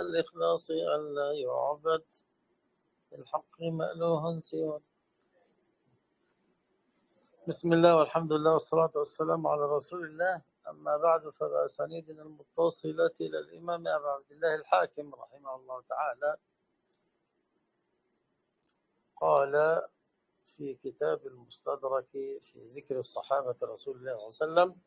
الإخلاص ألا يعبد بالحق مألوها سوى. بسم الله والحمد لله والصلاة والسلام على رسول الله. أما بعد، فبأسانيدنا المتصلة إلى الإمام أبي عبد الله الحاكم رحمه الله تعالى قال في كتاب المستدرك في ذكر الصحابة رسول الله صلى الله عليه وسلم: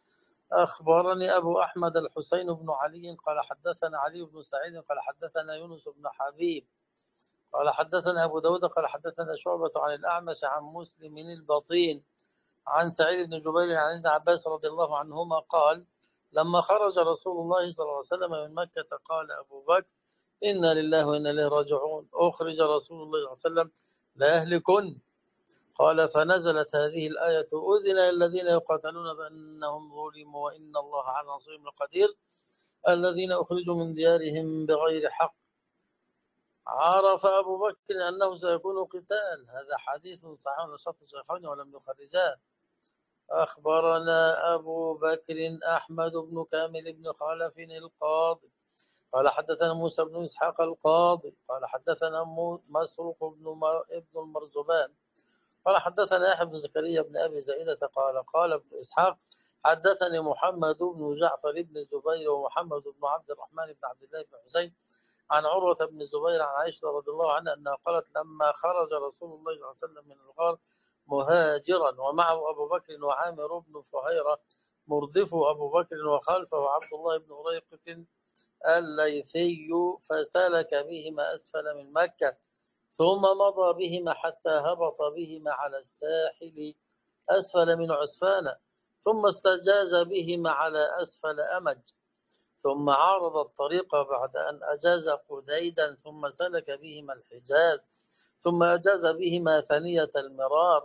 أخبرني أبو أحمد الحسين بن علي قال حدثنا علي بن سعيد قال حدثنا يونس بن حبيب قال حدثنا أبو داود قال حدثنا شعبة عن الأعمش عن مسلم البطين عن سعيد بن جبير عن ابن عباس رضي الله عنهما قال: لما خرج رسول الله صلى الله عليه وسلم من مكة قال أبو بكر: إنا لله وإنا إليه راجعون. أخرج رسول الله صلى الله عليه وسلم ليهلكن. قال: فنزلت هذه الآية: أذن للذين يقاتلون بأنهم ظلموا وإن الله على نصرهم لقدير. الذين أخرجوا من ديارهم بغير حق. عرف أبو بكر أنه سيكون قتال. هذا حديث صحيح على شرط الشيخين ولم يخرجاه. أخبرنا أبو بكر أحمد بن كامل بن خلف القاضي قال حدثنا موسى بن إسحاق القاضي قال حدثنا مسروق ابن المرزبان قال حدثنا يحيى بن زكريا بن أبي زائدة قال ابن إسحاق حدثني محمد بن جعفر بن الزبير ومحمد بن عبد الرحمن بن عبد الله بن حسين عن عروة بن الزبير عن عائشة رضي الله عنها أنها قالت: لما خرج رسول الله صلى الله عليه وسلم من الغار مهاجرا ومعه أبو بكر وعامر بن فهيرة مردفه أبو بكر وخلفه عبد الله بن أريقط الليثي، فسلك بهما أسفل من مكة ثم مضى بهما حتى هبط بهما على الساحل أسفل من عسفان، ثم استجاز بهما على أسفل أمج، ثم عارض الطريق بعد أن أجاز قديدا، ثم سلك بهما الحجاز، ثم أجاز بهما ثنية المرار،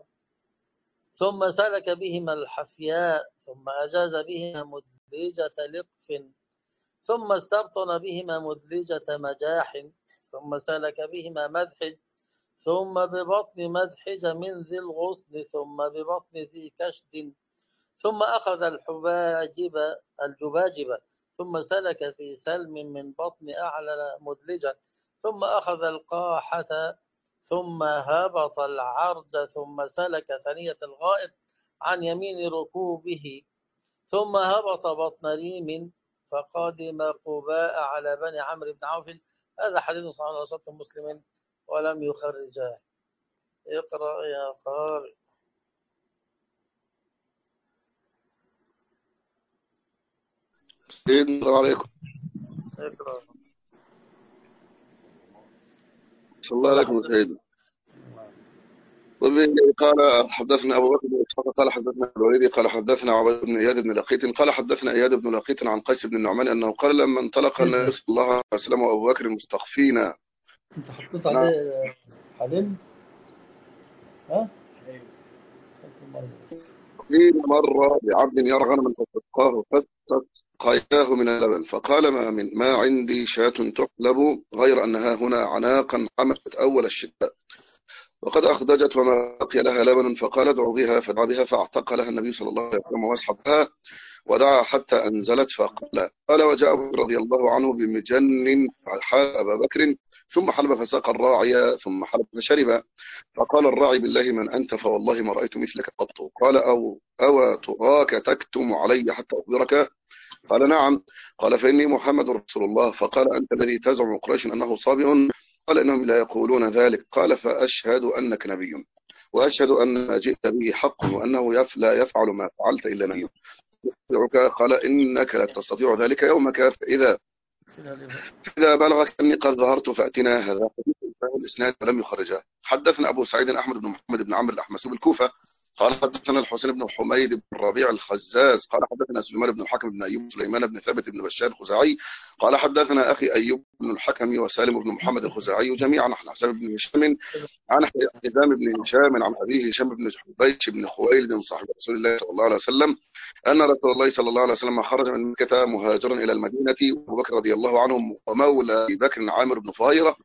ثم سلك بهما الحفياء، ثم أجاز بهما مدلجة لقف، ثم استبطن بهما مدلجة مجاح، ثم سلك بهما مدحج، ثم ببطن مدحج من ذي الغصن، ثم ببطن ذي كشد، ثم أخذ الجباجبة، ثم سلك في سلم من بطن أعلى مدلجة، ثم أخذ القاحة، ثم هبط العرج، ثم سلك ثنية الغائط عن يمين ركوبه، ثم هبط بطن ريم فقدم قباء على بني عمرو بن عوف. هذا حديث صحيح على شرط مسلم ولم يخرجاه. اقرأ يا قارئ. السلام عليكم. اقرأ. صلى الله عليكم سيدنا. قال حدثنا أبو بكر بن إسحاق قال حدثنا الوليد قال حدثنا عبيد بن إياد بن لقيط قال حدثنا إياد بن لقيط عن قيس بن النعمان أنه قال: لما انطلق النبي صلى الله عليه وسلم وأبو بكر مستخفينا. أنت حطيت عليه حليم؟ ها؟ مر بعبد يرغن من فسقاه فسقياه من اللبن، فقال: ما عندي شاة تحلب غير أنها هنا عناقا حملت أول الشتاء وقد أخدجت وما بقي لها لبن، فقال: ادعوا بها. فدعا بها فاعتق لها النبي صلى الله عليه وسلم واسحبها ودعا حتى أنزلت قال: وجاء أبو بكر رضي الله عنه بمجن حال أبا بكر ثم حلب فساق الراعي ثم حلب فشرب، فقال الراعي: بالله من أنت؟ فوالله ما رأيت مثلك قط. قال: أو تراك تكتم علي حتى أخبرك؟ قال: نعم. قال: فإني محمد رسول الله. فقال: أنت الذي تزعم قريش أنه صابئ؟ قال: إنهم لا يقولون ذلك. قال: فأشهد أنك نبي وأشهد أن ما جئت به حق وأنه لا يفعل ما فعلت إلا نبي. قال: إنك لا تستطيع ذلك يومك، فإذا بلغك أني قد ظهرت فأتنا. هذا حديث الإسناد ولم يخرجه. حدثنا أبو سعيد أحمد بن محمد بن عمرو الأحمسي بالكوفة قال حدثنا الحسين بن حميد بن الربيع الخزاز قال حدثنا سليمان بن الحكم بن أيوب سليمان بن ثابت بن بشار الخزاعي قال حدثنا أخي أيوب بن الحكم وسالم بن محمد الخزاعي جميعا عن حساب بن هشام عن حزام بن هشام عن أبيه هشام بن حبيش بن خويلد صاحب رسول الله صلى الله عليه وسلم أن رسول الله صلى الله عليه وسلم خرج من مكة مهاجرا إلى المدينة، وأبو بكر رضي الله عنه ومولى أبي بكر عامر بن فهيرة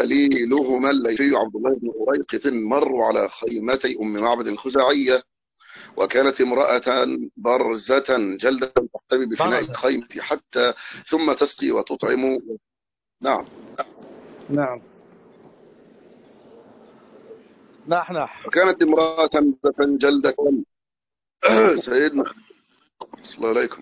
ودليلهما الليثي عبد الله بن أريقط مروا على خيمتي أم معبد الخزاعية وكانت امرأة برزة جلدة تحتمي بفناء برزة. الخيمة حتى ثم تسقي وتطعم. نعم. نعم. نحنح. وكانت امرأة برزة جلدة سيدنا صلى الله عليكم.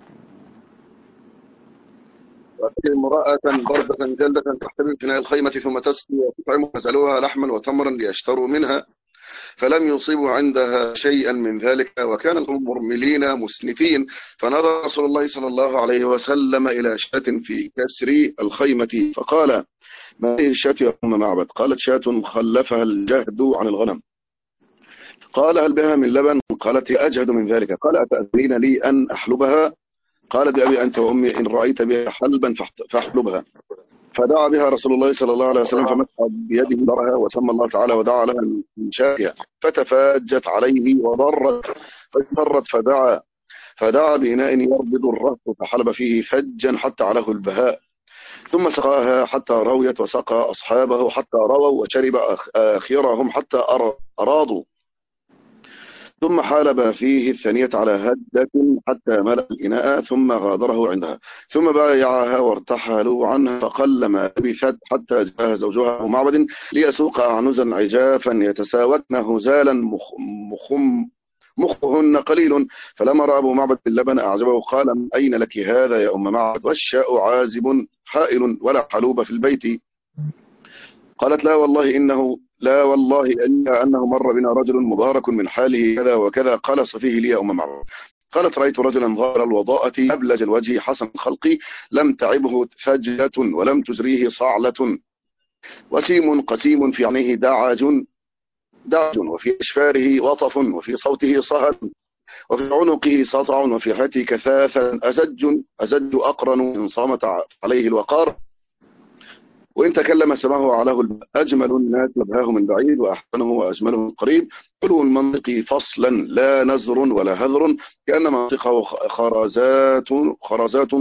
وكانت امرأة برزة جلدة تحتمي بفناء الخيمة ثم تسقي وتطعم، فسألوها لحما وتمرا ليشتروا منها فلم يصيبوا عندها شيئا من ذلك، وكان القوم مرملين مسنفين. فنظر رسول الله صلى الله عليه وسلم إلى شاة في كسر الخيمة فقال: ما هذه الشاة يا أم معبد؟ قالت: شاة خلفها الجهد عن الغنم. قال: هل بها من لبن؟ قالت: هي أجهد من ذلك. قال: أتأذنين لي أن أحلبها؟ قال: بأبي أنت وأمي، إن رأيت بها حلبا فاحلبها. فدعا بها رسول الله صلى الله عليه وسلم فمسح بيده ضرها وسمى الله تعالى ودعا لها من شاتها، فتفاجت عليه وضرت فاضطرت، فدعا بإناء يربض الرهط فحلب فيه فجا حتى عله البهاء، ثم سقاها حتى رويت، وسقى أصحابه حتى رووا، وشرب آخرهم حتى أراضوا، ثم حالب فيه الثانية على هدة حتى ملأ الإناء، ثم غادره عندها، ثم بايعها وارتحلوا عنها، فقل ما لبثت حتى جاء زوجها أبو معبد ليسوق أعنزا عجافا يتساوتن هزالا مخهن قليل. فلما رأى أبو معبد اللبن أعجبه قال: أين لك هذا يا أم معبد؟ والشاء عازب حائل ولا حلوب في البيت. قالت: لا والله إلا أنه مر بنا رجل مبارك من حاله كذا وكذا، قال: صفيه لي يا أم معبد. قالت: رأيت رجلا ظاهر الوضاءة أبلج الوجه حسن الخلق، لم تعبه ثجلة ولم تزريه صعلة، وسيم قسيم في عينيه دعج، وفي أشفاره وطف، وفي صوته صهد، وفي عنقه سطع، وفي حياته كثافا، أزج أقرن إن صامت عليه الوقار، وإن تكلم سمعه علاه أجمل الناس لبهاه من بعيد، وأحسنه وأجمله من قريب، حلو المنطق فصلا لا نزر ولا هذر، كأن منطقه خرزات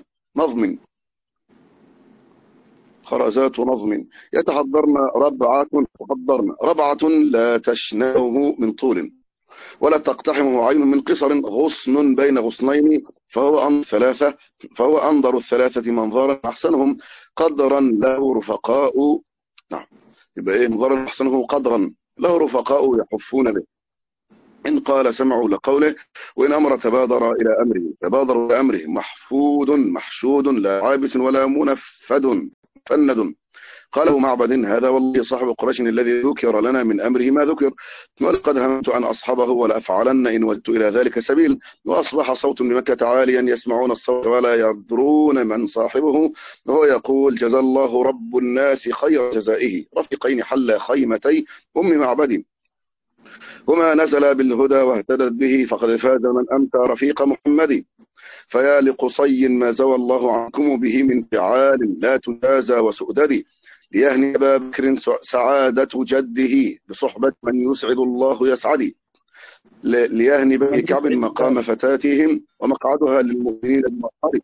نظم يتحضرن ربعة لا تشنعه من طول، ولا تقتحمه عين من قصر، غصن بين غصنين، فهو أنظر الثلاثة منظرا، أحسنهم قدرا له رفقاء. نعم، يبقى إيه منظرا أحسنه قدرا له رفقاء يحفون به، إن قال سمعوا لقوله، وإن أمر تبادر إلى أمره محفود محشود لا عابس ولا فند. قال أبو معبد: هذا والله صاحب قريش الذي ذكر لنا من أمره ما ذكر، ولقد هممت أن أصحبه ولأفعلن إن وجدت إلى ذلك سبيل. وأصبح صوت بمكة عاليا يسمعون الصوت ولا يدرون من صاحبه، وهو يقول: جزى الله رب الناس خير جزائه، رفيقين حل خيمتي أم معبد، وما نزل بالهدى واهتدت به فقد فاز من أمتى رفيق محمد. فيا لقصي ما زوى الله عنكم به من فعال لا تجازى وسؤدد، ليهني أبا بكر سعادة جده بصحبة من يسعد الله يسعد، ليهني بني كعب مقام فتاتهم ومقعدها للمؤمنين بمقعد.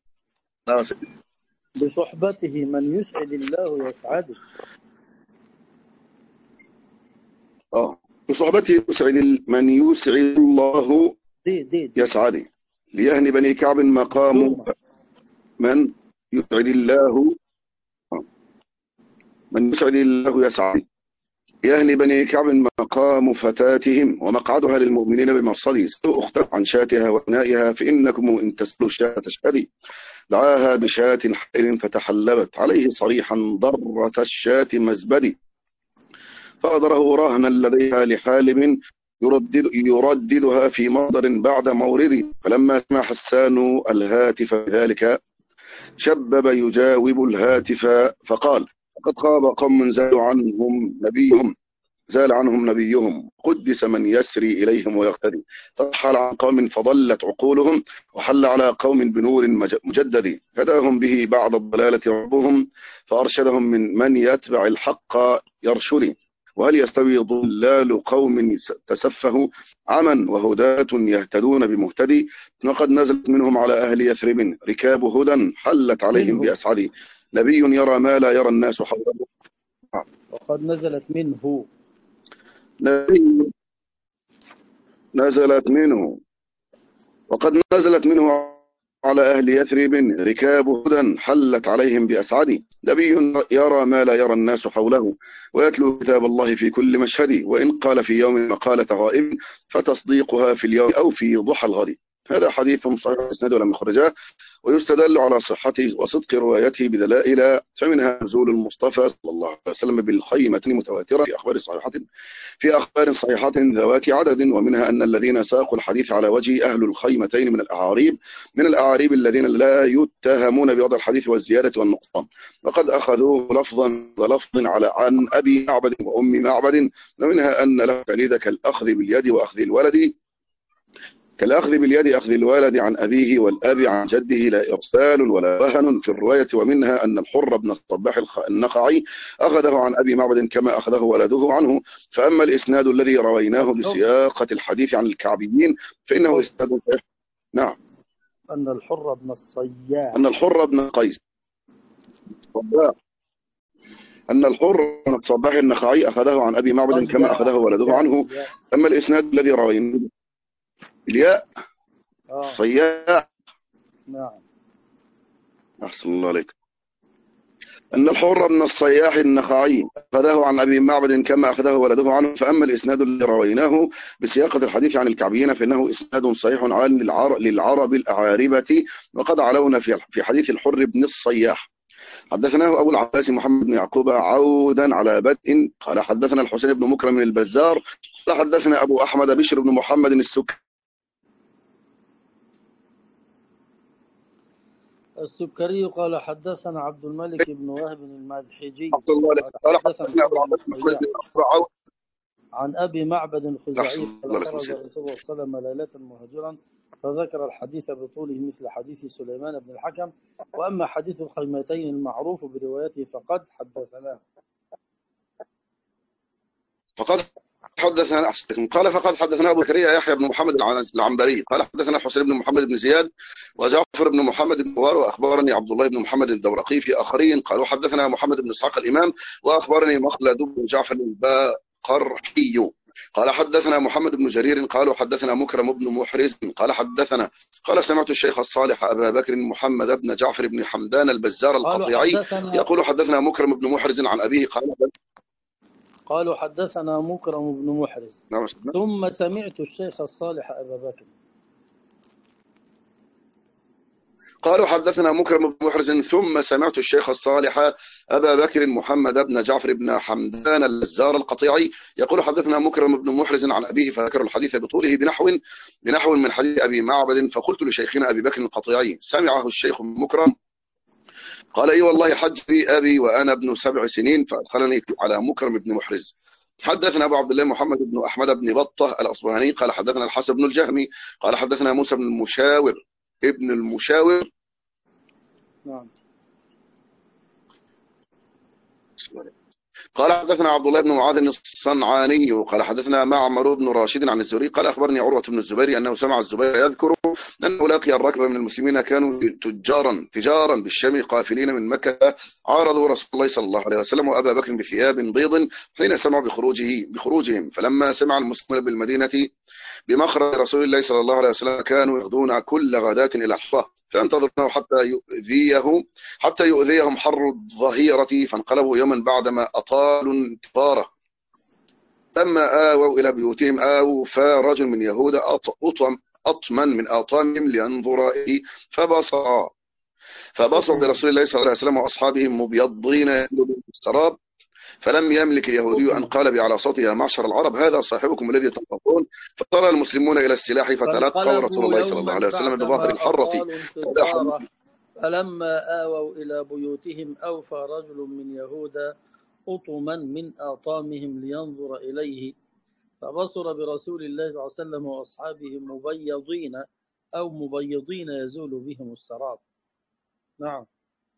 بصحبته من يسعد الله يسعد. بصحبته من يسعد الله يسعد، ليهني بني كعب مقام من يسعد الله يسعد، يهني بني كعب مقام فتاتهم ومقعدها للمؤمنين بمرصد، أختر عن شاتها وإنائها، فإنكم إن تسلوا الشاة تشهدي. دعاها بشاة حائل فتحلبت عليه صريحا ضرة الشاة مزبدي، فأضره رهنا لديها لحالب يرددها في مصدر بعد مورد. فلما سمع حسان الهاتف بذلك شبب يجاوب الهاتف فقال: قد خاب قوم زال عنهم نبيهم، قدس من يسري إليهم ويقتدي، فرحل عن قوم فضلت عقولهم، وحل على قوم بنور مجدد، هداهم به بعد الضلالة ربهم، فأرشدهم من يتبع الحق يرشد. وهل يستوي ضلال قوم تسفهوا عمى وهداة يهتدون بمهتدي؟ وقد نزلت منهم على أهل يثرب ركاب هدى حلت عليهم بأسعد، نبي يرى ما لا يرى الناس حوله. وقد نزلت منه نبي نزلت منه، وقد نزلت منه على أهل يثرب ركاب هدى حلت عليهم بأسعد. نبي يرى ما لا يرى الناس حوله، ويتلو كتاب الله في كل مشهد، وإن قال في يوم مقالة غائب فتصديقها في اليوم أو في ضحى الغد. هذا حديث صحيح الإسناد ولم يخرجه، ويستدل على صحته وصدق روايته بدلائل، فمنها نزول المصطفى صلى الله عليه وسلم بالخيمة متواترة في أخبار صحيحة ذوات عدد، ومنها أن الذين ساقوا الحديث على وجه أهل الخيمتين من الأعاريب الذين لا يتهمون بوضع الحديث والزيادة والنقصان، وقد أخذوه لفظا ولفظ عن أبي معبد وأم معبد، ومنها أن له تقليد كالأخذ باليد أخذ الولد عن أبيه والأب عن جده، لا إرسال ولا وهن في الرواية. ومنها أن الحر بن الصباح النخعي أخذه عن أبي معبد كما أخذه ولده عنه. فأما الإسناد الذي رويناه بسياقة الحديث عن الكعبيين فإنه إسناد صحيح. نعم. أن الحر بن الصياح أن الحر بن قيس أن الحر بن الصباح النخعي أخذه عن أبي معبد كما أخذه ولده عنه. أما الإسناد الذي رويناه الياء صياح. نعم. أحسن الله عليك. أن الحر بن الصياح النخعي أخذه عن أبي معبد كما أخذه ولده عنه. فأما الإسناد الذي رويناه بسياقة الحديث عن الكعبيين فإنه إسناد صحيح عال للعرب الأعاربة، وقد علونا في حديث الحر بن الصياح. حدثناه أبو العباس محمد بن يعقوب عودا على بدء قال حدثنا الحسين بن مكرم من البزار قال حدثنا أبو أحمد بشر بن محمد السكري قال حدثنا عبد الملك بن وهب المادحجي قال حدثنا أبو العباس محمد بن يعقوب عن أبي معبد الخزاعي قال خرج الرسول صلى الله عليه وسلم ليلة مهاجرا فذكر الحديث بطوله مثل حديث سليمان بن الحكم. وأما حديث الخيمتين المعروف بروايته فقد حدثنا أبو زكريا يحيى بن محمد العنبري قال حدثنا الحسين بن محمد بن زياد وجعفر بن محمد بن بوار وأخبرني عبد الله بن محمد الدورقي في آخرين قالوا حدثنا محمد بن إسحاق الإمام وأخبرني مخلد بن جعفر الباقرحي قال حدثنا محمد بن جرير قالوا حدثنا مكرم بن محرز قال سمعت الشيخ الصالح أبا بكر محمد بن جعفر بن حمدان البزار القطيعي يقول حدثنا مكرم بن محرز عن أبيه قالوا حدثنا مكرم بن محرز ثم سمعت الشيخ الصالح أبا بكر قالوا حدثنا مكرم بن محرز ثم سمعت الشيخ الصالح أبا بكر محمد بن جعفر بن حمدان البزار القطيعي يقول حدثنا مكرم بن محرز عن أبيه فذكر الحديث بطوله بنحو من حديث أبي معبد. فقلت لشيخنا أبي بكر القطيعي سمعه الشيخ مكرم؟ قال اي والله حج في أبي وأنا ابن 7 سنين فأدخلني على مكرم بن محرز. حدثنا أبو عبد الله محمد بن أحمد بن بطة الأصبهاني قال حدثنا الحسن بن الجهمي قال حدثنا موسى بن المشاور نعم. قال حدثنا عبد الله بن معاذ الصنعاني قال حدثنا معمر بن راشد عن الزهري قال أخبرني عروة بن الزبير أنه سمع الزبير يذكر أنه لقي الركب من المسلمين كانوا تجارا بالشام قافلين من مكة عارضوا رسول الله صلى الله عليه وسلم وأبا بكر بثياب بيض حين سمعوا بخروجهم. فلما سمع المسلمون بالمدينة بمخرج رسول الله صلى الله عليه وسلم كانوا يغدون كل غداة إلى الحصة فانتظرناه حتى يؤذيهم حر الظهيرة فانقلبوا يوما بعدما أطالوا انتظاره. لما آووا إلى بيوتهم آووا رجل من يهود أطمن من أطامهم لينظر إليه فبصر برسول الله صلى الله عليه وسلم وأصحابه مبيضين السراب فلم يملك اليهودي أن قال بأعلى صوته يا معشر العرب هذا صاحبكم الذي تنظرون. فطار المسلمون إلى السلاح فتلقوا رسول الله صلى الله عليه وسلم بظاهر الحرة. فلما آووا إلى بيوتهم أوفى رجل من يهود أطما من آطامهم لينظر إليه فبصر برسول الله صلى الله عليه وسلم وأصحابه مبيضين يزول بهم السراب. نعم.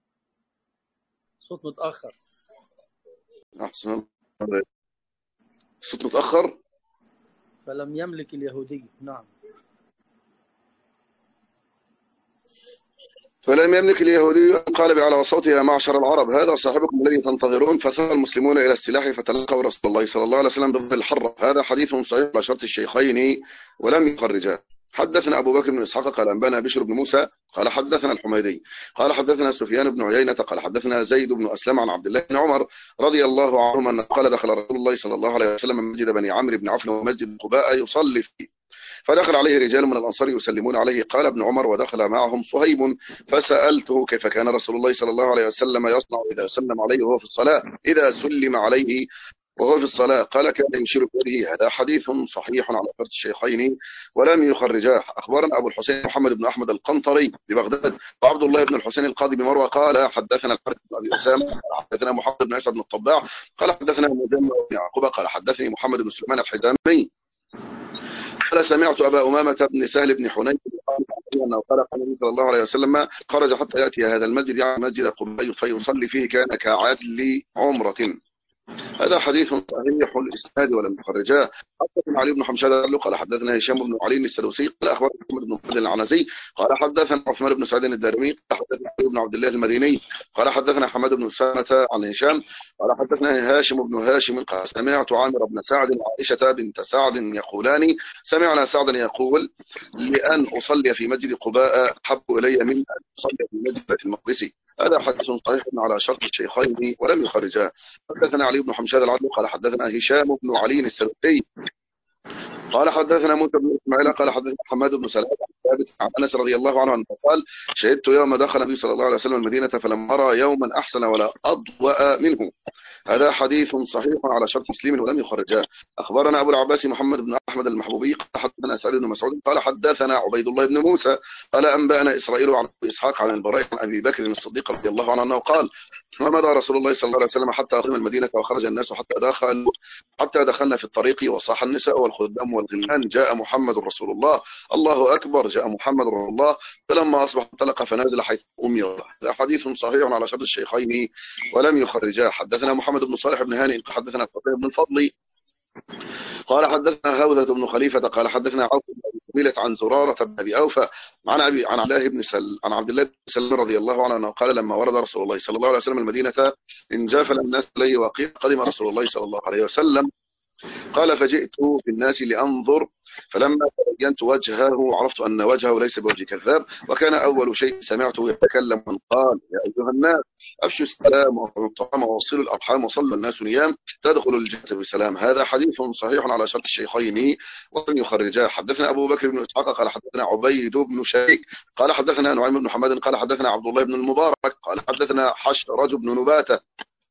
صوت متأخر. أحسن. صوت متأخر. فلم يملك اليهودي. نعم. فلم يملك اليهودي أن قال بأعلى صوته يا معشر العرب هذا صاحبكم الذي تنتظرون، فثار المسلمون إلى السلاح فتلقوا رسول الله صلى الله عليه وسلم بظل الحرة. هذا حديث صحيح على شرط الشيخين ولم يخرجاه. حدثنا أبو بكر بن إسحاق قال أنبانا بشر بن موسى قال حدثنا الحميدي قال حدثنا سفيان بن عيينة قال حدثنا زيد بن أسلم عن عبد الله بن عمر رضي الله عنهما أنه قال دخل رسول الله صلى الله عليه وسلم مسجد بني عمرو بن عوف ومسجد قباء يصلي فيه، فدخل عليه رجال من الأنصار يسلمون عليه. قال ابن عمر ودخل معهم صهيب، فسألته كيف كان رسول الله صلى الله عليه وسلم يصنع إذا سلم عليه وهو في الصلاة، إذا سلم عليه وهو في الصلاة؟ قال كان يشير بيده. هذا حديث صحيح على شرط الشيخين ولم يخرجاه. أخبرنا أبو الحسين محمد بن أحمد القنطري ببغداد وعبد الله بن الحسين القاضي بمروى قال حدثنا الحارث بن أبي أسامة حدثنا محمد بن عيسى بن الطباع قال حدثنا مجمع بن يعقوب قال حدثني محمد بن سليمان الحزامي قال سمعت أبا أمامة بن سهل بن حنين أنه قال النبي صلى الله عليه وسلم خرج حتى يأتي هذا المسجد يعني مسجد قباء فيصلي فيه كان كعدل عمرة. هذا حديث صحيح الإسناد ولم يخرجاه. حدثنا علي بن حمشاد قال حدثنا هشام بن علي السدوسي قال أخبرنا محمد بن محمد العنزي قال حدثنا عثمان بن سعيد الدارمي قال حدثنا علي بن عبد الله المديني قال حدثنا حماد بن سلمة عن هشام قال حدثنا هاشم بن هاشم قال سمعت عامر بن سعد وعائشة بنت سعد يقولان سمعنا سعدا يقول لأن أصلي في مسجد قباء أحب إلي من أن أصلي في مسجد بيت المقدس. هذا حديث صحيح على شرط الشيخين ولم يخرجاه. حدثنا علي بن حمشاد العدل قال حدثنا هشام بن علي السلفي قال حدثنا موسى بن اسماعيل قال حدثنا حماد بن سلمة ثابت عن انس رضي الله عنه قال شهدت يوم دخل النبي صلى الله عليه وسلم المدينة فلم أرى يوما أحسن ولا أضوأ منه. هذا حديث صحيح على شرط مسلم ولم يخرجاه. أخبرنا أبو العباس محمد بن أحمد المحبوبي قال حدثنا سعيد بن مسعود قال حدثنا عبيد الله بن موسى قال أنبأنا إسرائيل عن أبي إسحاق عن البراء عن أبي بكر الصديق رضي الله عنه أنه قال ومضى رسول الله صلى الله عليه وسلم حتى أقيم المدينة وخرج الناس حتى دخلنا في الطريق وصاح النساء والخدام والغلمان جاء محمد رسول الله الله أكبر جاء محمد رسول الله فلما أصبح انطلق فنازل حيث أمر. هذا حديث صحيح على شرط الشيخين ولم يخرجاه. حدثنا محمد بن صالح بن هانئ حدثنا الحسين بن الفضل قال حدثنا هوذة بن خليفة قال حدثنا عوف بن أبي قبيلة عن زرارة بن أبي أوفى عن عبد الله بن سلم رضي الله عنه أنه قال لما ورد رسول الله صلى الله عليه وسلم المدينة انجافل الناس إليه وقيل قدم رسول الله صلى الله عليه وسلم قال فجئت في الناس لأنظر فلما تبينت وجهه عرفت أن وجهه ليس بوجه كذاب وكان أول شيء سمعته يتكلم من قال يا أيها الناس أفشوا السلام وأطعموا الطعام ووصلوا الأرحام وصلوا الناس نيام تدخل الجنة بسلام. هذا حديث صحيح على شرط الشيخين ولم يخرجاه. حدثنا أبو بكر بن إسحاق قال حدثنا عبيد بن شريك قال حدثنا نعيم بن حماد قال حدثنا عبد الله بن المبارك قال حدثنا حشرج بن نباتة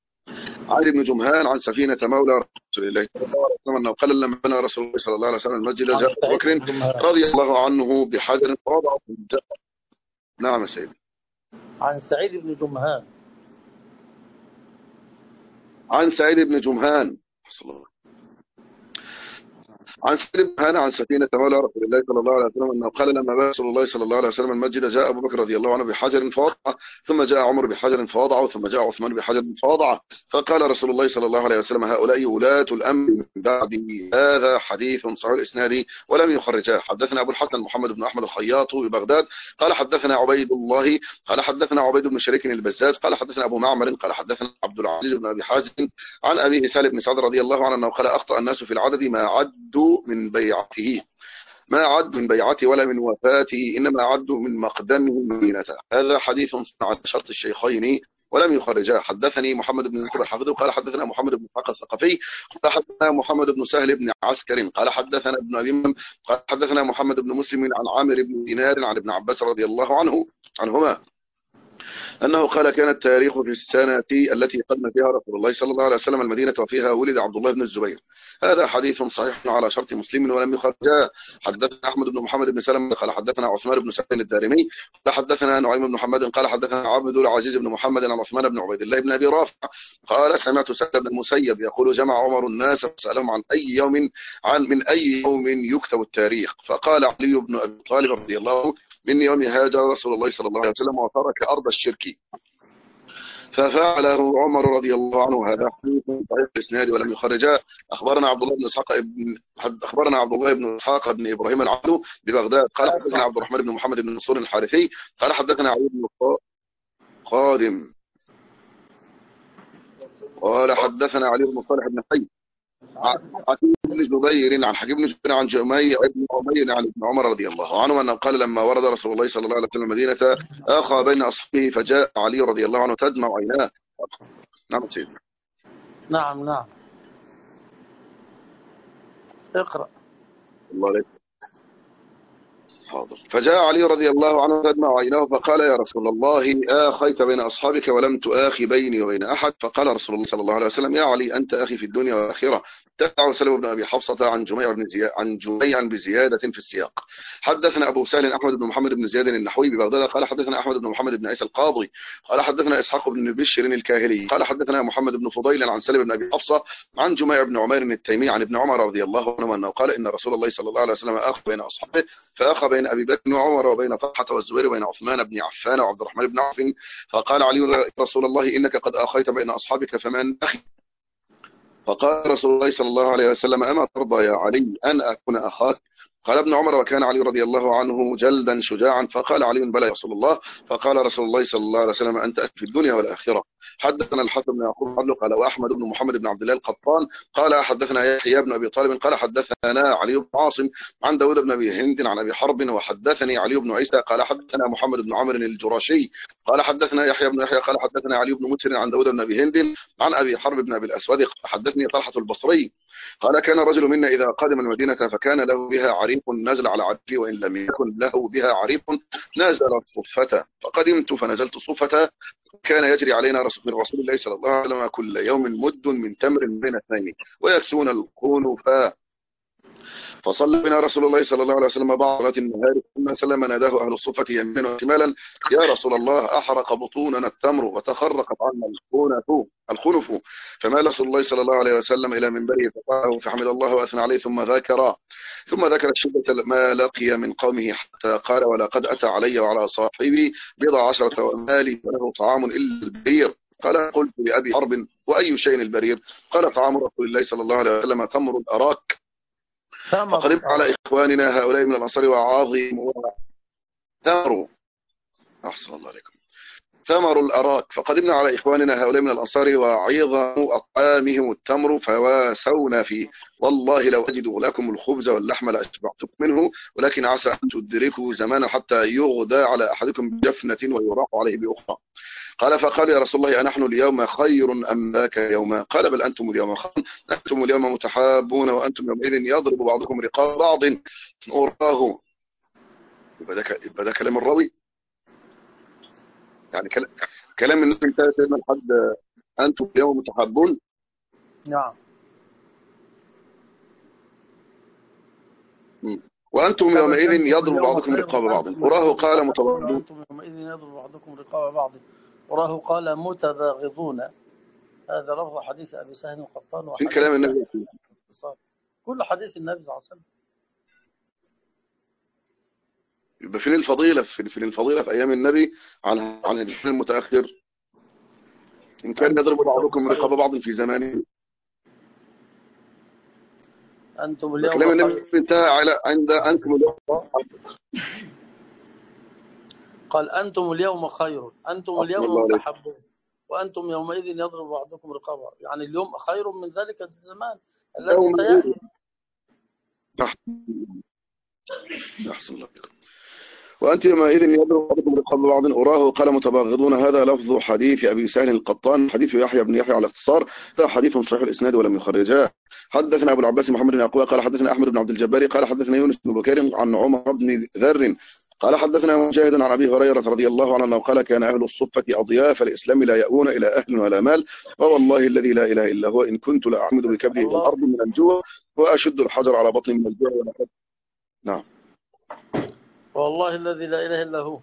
عن ابن جمهان عن سفينة مولى رسول الله صلى الله عليه وسلم أنه قال لما بنى رسول الله صلى الله عليه وسلم المسجد جاء أبو بكر رضي الله عنه بحجر فوضعه في الجنة. نعم يا سيدي. عن سعيد بن جمهان عن سعيد بن جمهان عن سعيد بن جمهان عن سفينة مولى رسول الله صلى الله عليه وسلم أنه قال لما بنى رسول الله صلى الله عليه وسلم المسجد جاء أبو بكر رضي الله عنه بحجر فوضعه ثم جاء عمر بحجر فوضعه ثم جاء عثمان بحجر فوضعه فقال رسول الله صلى الله عليه وسلم هؤلاء ولاة الأمر من بعدي. هذا حديث صحيح الإسناد ولم يخرجاه. حدثنا أبو الحسن محمد بن أحمد الخياط ببغداد قال حدثنا عبيد الله قال حدثنا عبيد بن شريك البزاز قال حدثنا أبو معمر قال حدثنا عبد العزيز بن أبي حازم عن أبيه سالم بن سعد رضي الله عنه أنه قال أخطأ الناس في العدد ما عدوا من بيعته ما عد من بيعته ولا من وفاته إنما عدوا من مقدمه المدينة. هذا حديث على شرط الشيخين ولم يخرجاه. حدثني محمد بن يعقوب الحافظ قال حدثنا محمد بن إسحاق الثقفي قال حدثنا محمد بن سهل بن عسكر قال حدثنا ابن أبي قال حدثنا محمد بن مسلم عن عامر بن دينار عن ابن عباس رضي الله عنهما أنه قال كان التاريخ في السنة التي قدم فيها رسول الله صلى الله عليه وسلم المدينة وفيها ولد عبد الله بن الزبير. هذا حديث صحيح على شرط مسلم ولم يخرجاه. حدثنا أحمد بن محمد بن سلمة قال حدثنا عثمان بن سعيد الدارمي قال حدثنا نعيم بن حماد قال حدثنا عبد العزيز بن محمد عن عثمان بن عبيد الله بن أبي رافع قال سمعت سعد بن المسيب يقول جمع عمر الناس فسألهم من أي يوم يكتب التاريخ فقال علي بن أبي طالب رضي الله عنه من يوم هاجر رسول الله صلى الله عليه وسلم وترك أرض الشرك. ففعله عمر رضي الله عنه. هذا حديث ضعيف الاسناد ولم يخرجاه. اخبرنا عبد الله بن اسحاق اخبرنا عبد الله بن اسحاق بن ابراهيم العدو ببغداد قال حدثنا عبد الرحمن بن محمد بن منصور الحارثي قال حدثنا علي بن قادم قال حدثنا علي بن صالح بن حي عن بن جبير عن حكيم بن جبير عن جميع بن عمير عن ابن عمر رضي الله عنه انه قال لما ورد رسول الله صلى الله عليه وسلم المدينه اخى بين اصحابه فجاء علي رضي الله عنه تدمع عيناه. نعم سيدنا. نعم نعم اقرأ. الله عليك. حاضر. فجاء علي رضي الله عنه تدمع عيناه فقال يا رسول الله آخيت بين أصحابك ولم تآخي بيني وبين أحد. فقال رسول الله صلى الله عليه وسلم يا علي أنت أخي في الدنيا والآخرة. تبع سلم بن أبي حفصة عن جميع بزيادة في السياق. حدثنا أبو سهل أحمد بن محمد بن زياد النحوي ببغداد قال حدثنا أحمد بن محمد بن عيسى القاضي قال حدثنا إسحاق بن بشر الكاهلي قال حدثنا محمد بن فضيل عن سلم بن أبي حفصة عن جميع بن عمير التيمي عن ابن عمر رضي الله عنه أنه قال إن رسول الله صلى الله عليه وسلم آخى بين أصحابه فأخى بين أبي بكر وعمر وبين طلحة والزبير وبين عثمان بن عفان وعبد الرحمن بن عوف. فقال علي رسول الله إنك قد آخيت بين أصحابك فمن أخي. فقال رسول الله صلى الله عليه وسلم أما ترضى يا علي أن أكون أخاك. قال ابن عمر وكان علي رضي الله عنه جلدا شجاعا. فقال علي بلى يا رسول الله. فقال رسول الله صلى الله عليه وسلم أنت أخي في الدنيا والآخرة. حدثنا الحسن بن يعقوب قال وأحمد بن محمد بن عبد الله القطان قال حدثنا يحيى بن أبي طالب قال حدثنا علي بن عاصم عن داود بن أبي هند عن أبي حرب وحدثني علي بن عيسى قال حدثنا محمد بن عمرو الجراشي قال حدثنا يحيى بن يحيى قال حدثنا علي بن مسر عن داود بن أبي هند عن أبي حرب بن أبي الأسود حدثني طلحة البصري قال كان رجل منا إذا قدم المدينة فكان له بها عريق نزل على عريقه وإن لم يكن له بها عريق نزل صفته. فقدمت فنزلت صفته كان يجري علينا من رسول الله صلى الله عليه وسلم كل يوم مد من تمر بين اثنين ويكسون القنفا. فصلى بنا رسول الله صلى الله عليه وسلم بعض صلاة النهار ثم سلم ناداه أهل الصفة يمينا وشمالا يا رسول الله أحرق بطوننا التمر وتخرقت عنا الخنف. فمال رسول الله صلى الله عليه وسلم إلى منبره فقاله فحمد الله وأثنى عليه ثم ذكر الشدة ما لقي من قومه حتى قال ولقد أتى علي وعلى صاحبي 10 ومالي وله طعام إلا البرير. قال قلت لأبي حرب وأي شيء البرير؟ قال طعام رسول الله صلى الله عليه وسلم تمر الأراك. فقرب على إخواننا هؤلاء من الأنصار وعاظم تمر أحسن الله عليكم ثمر الأراك. فقدمنا على إخواننا هؤلاء من الأنصار وعظم أطعامهم التمر فواسونا فيه والله لو أجد لكم الخبز واللحم لأشبعتكم منه ولكن عسى أن تدركوا زمانا حتى يغدى على أحدكم بجفنة ويراق عليه بأخرى. قال فقال يا رسول الله أنحن اليوم خير أم ذاك يوما؟ قال بل أنتم اليوم خير أنتم اليوم متحابون وأنتم يومئذ يضرب بعضكم رقاب بعض أراه. يبقى ده كلام الراوي يعني كلام النبي انتهى سيدنا لحد أنتم اليوم متحابون. نعم وأنتم يومئذ يضرب بعضكم رقاب بعض أراه قال متباغضون. أنتم يومئذ يضرب بعضكم رقاب بعض أراه قال متباغضون. هذا لفظ حديث أبي سهل القطان في كلام النبي كل حديث النبي صلى الله عليه وسلم. يبقى فين الفضيلة في أيام النبي عن الإنسان المتأخر؟ إن كان يضرب بعضكم رقاب بعض في زمانه. أنتم اليوم كلام النبي انتهى على عند أنتم اليوم. قال أنتم اليوم خير أنتم اليوم متحبون وأنتم يومئذ يضرب بعضكم رقاب بعض. يعني اليوم خير من ذلك الزمان الذي سيأتي. أحسن الله بكم. وأنت يومئذ يضرب بعضكم رقاب بعض أراه قال متباغضون. هذا لفظ حديث أبي سهل القطان حديث يحيى بن يحيى على الاختصار. هذا حديث صحيح الإسناد ولم يخرجاه. حدثنا أبو العباس محمد بن يعقوب قال حدثنا أحمد بن عبد الجبار قال حدثنا يونس بن بكير عن عمر بن ذر قال حدثنا مجاهد عن أبي هريرة رضي الله عنه أنه قال كان أهل الصفة أضياف الإسلام لا يأوون إلى أهل ولا مال ووالله الذي لا إله إلا هو إن كنت لأعمد بكبدي إلى الأرض من الجوع وأشد الحجر على بطني من الجوع ولقد. نعم والله الذي لا إله إلا هو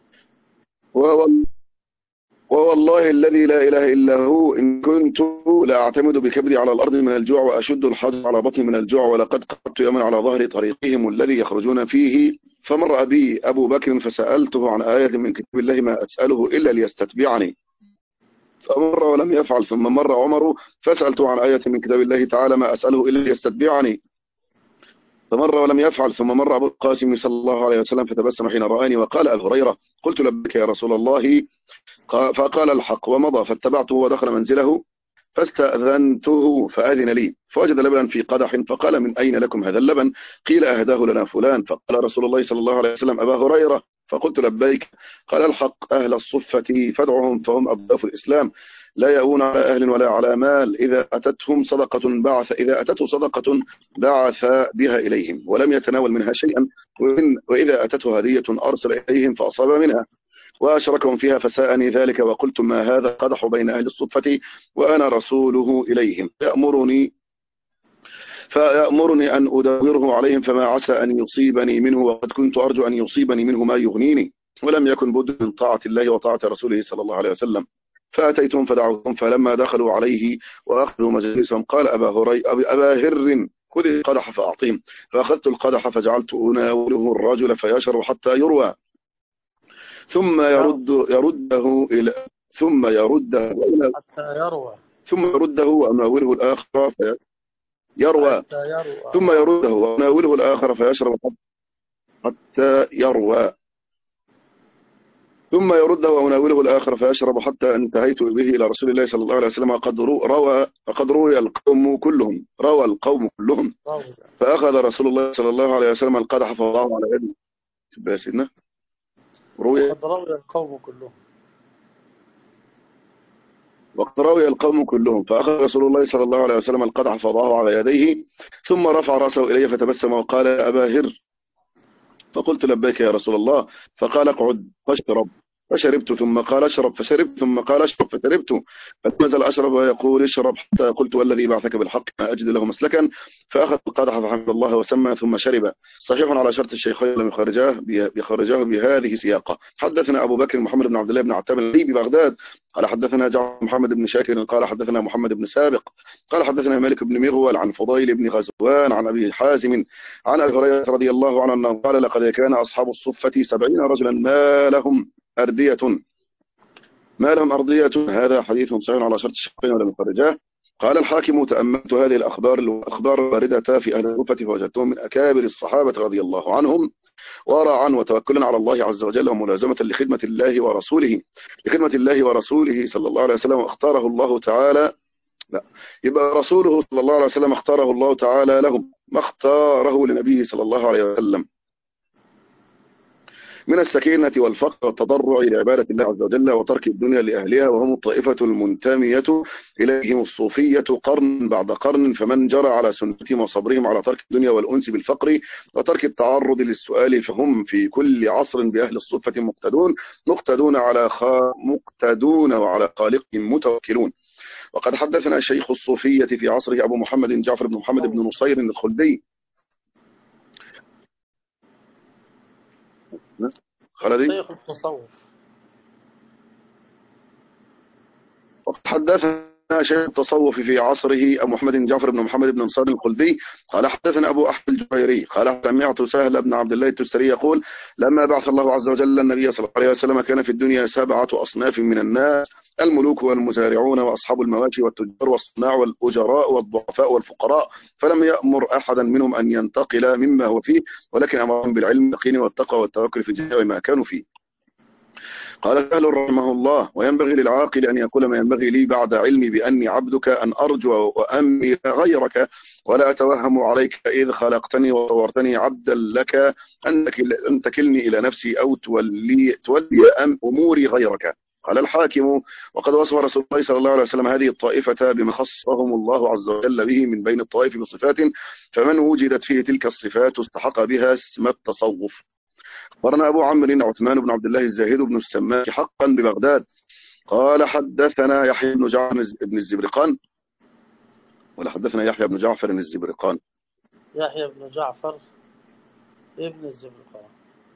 ووالله الذي لا إله إلا هو إن كنت لأعتمد بكبدي على الأرض من الجوع وأشد الحجر على بطني من الجوع ولقد قعدت يوما على ظهر طريقهم الذي يخرجون فيه فمر بي أبو بكر فسألته عن آية من كتاب الله ما أسأله إلا ليستتبعني فمر ولم يفعل. ثم مر عمر فسألته عن آية من كتاب الله تعالى ما أسأله إلا يستتبعني، فمر ولم يفعل. ثم مر أبو القاسم صلى الله عليه وسلم فتبسم حين رآني وقال أبو هريرة قلت لبيك يا رسول الله، فقال الحق ومضى، فاتبعته ودخل منزله فاستأذنته فأذن لي، فوجد لبنا في قدح فقال من أين لكم هذا اللبن؟ قيل أهداه لنا فلان. فقال رسول الله صلى الله عليه وسلم أبا هريرة، فقلت لبيك. قال الحق أهل الصفة فادعهم فهم أضياف الإسلام، لا يأون على أهل ولا على مال، إذا أتته صدقة بعث بها إليهم ولم يتناول منها شيئا، وإذا أتته هدية أرسل إليهم فأصاب منها وأشركهم فيها فساءني ذلك، وقلت ما هذا قدح بين أهل الصفة وأنا رسوله إليهم فيأمرني أن أدوره عليهم، فما عسى أن يصيبني منه، وقد كنت أرجو أن يصيبني منه ما يغنيني، ولم يكن بد من طاعة الله وطاعة رسوله صلى الله عليه وسلم. فأتيتهم فدعوتهم، فلما دخلوا عليه وأخذوا مجلسهم قال أبا هر خذ القدح فأعطيهم، فأخذت القدح فجعلت أناوله الرجل فيشرب حتى يروى، ثم يرده إلى ثم يرده حتى يروى ثم يرده وأناوله الآخر يروى ثم يرده وأناوله الآخر فيشرب حتى يروى، ثم يرده وأناوله الآخر فيشرب حتى انتهيت به إلى رسول الله صلى الله عليه وسلم فقد روى القوم كلهم فأخذ رسول الله صلى الله عليه وسلم القدح فوضعه على يده. يا سيدنا وقد روي القوم كلهم فأخذ رسول الله صلى الله عليه وسلم القدح فوضعه على يديه، ثم رفع رأسه إلي فتبسم وقال يا أبا هر، فقلت لبيك يا رسول الله، فقال اقعد فاشرب، فشربت، ثم قال اشرب فشربت، ثم قال اشرب فشربت، فنزل اشرب ويقول اشرب، حتى قلت والذي بعثك بالحق ما اجد له مسلكا، فاخذ القدح فحمد الله وسمى ثم شرب. صحيح على شرط الشيخين لم يخرجاه بهذه سياقه. حدثنا ابو بكر محمد بن عبد الله بن عتاب الليبي ببغداد قال حدثنا جعفر محمد بن شاكر قال حدثنا محمد بن سابق قال حدثنا مالك بن مغول عن فضيل بن غزوان عن ابي حازم عن ابي هريره رضي الله عنه انه قال لقد كان اصحاب الصفه 70 رجلا ما لهم أرضية. هذا حديث صحيح على شرط الشيخين ولم يخرجاه. قال الحاكم تأملت هذه الأخبار الواردة في أهل الكوفة فوجدتهم من أكابر الصحابة رضي الله عنهم ورعا وتوكلا على الله عز وجل وملازمة لخدمة الله ورسوله صلى الله عليه وسلم، واختاره الله تعالى يبقى رسوله صلى الله عليه وسلم اختاره الله تعالى لهم ما اختاره لنبيه صلى الله عليه وسلم من السكينة والفقر والتضرع لعبادة الله عز وجل وترك الدنيا لأهلها، وهم الطائفة المنتمية إليهم الصوفية قرن بعد قرن، فمن جرى على سنتهم وصبرهم على ترك الدنيا والأنس بالفقر وترك التعرض للسؤال فهم في كل عصر بأهل الصفة مقتدون وعلى خالقهم متوكلون. وقد حدثنا شيخ الصوفية في عصره أبو محمد جعفر بن محمد بن نصير الخلدي شيخ التصوف. وقد حدثنا شيخ التصوف في عصره أبو محمد جعفر بن محمد بن نصير الخلدي قال حدثنا أبو أحمد الجبيري قال سمعت سهل بن عبد الله التستري يقول لما بعث الله عز وجل النبي صلى الله عليه وسلم كان في الدنيا 7 أصناف من الناس: الملوك والمزارعون وأصحاب المواشي والتجار والصناع والأجراء والضعفاء والفقراء، فلم يأمر أحدا منهم أن ينتقل مما هو فيه، ولكن أمرهم بالعلم واليقين والتقوى والتوكل في جميع ما كانوا فيه. قال سهل رحمه الله: وينبغي للعاقل أن يقول ما ينبغي لي بعد علمي بأني عبدك، أن أرجو وأمي غيرك ولا أتوهم عليك إذ خلقتني وطورتني عبدا لك أن تكلني إلى نفسي أو تولي أموري غيرك. قال الحاكم: وقد وصف رسول الله صلى الله عليه وسلم هذه الطائفة بما خصهم الله عز وجل به من بين الطوائف بصفات، فمن وجدت فيه تلك الصفات استحق بها اسم التصوف. أخبرنا أبو عمرو عثمان بن عبد الله الزاهد بن السماك حقا ببغداد قال حدثنا يحيى بن جعفر بن الزبرقان ولا حدثنا يحيى بن جعفر بن الزبرقان يحيى بن جعفر ابن الزبرقان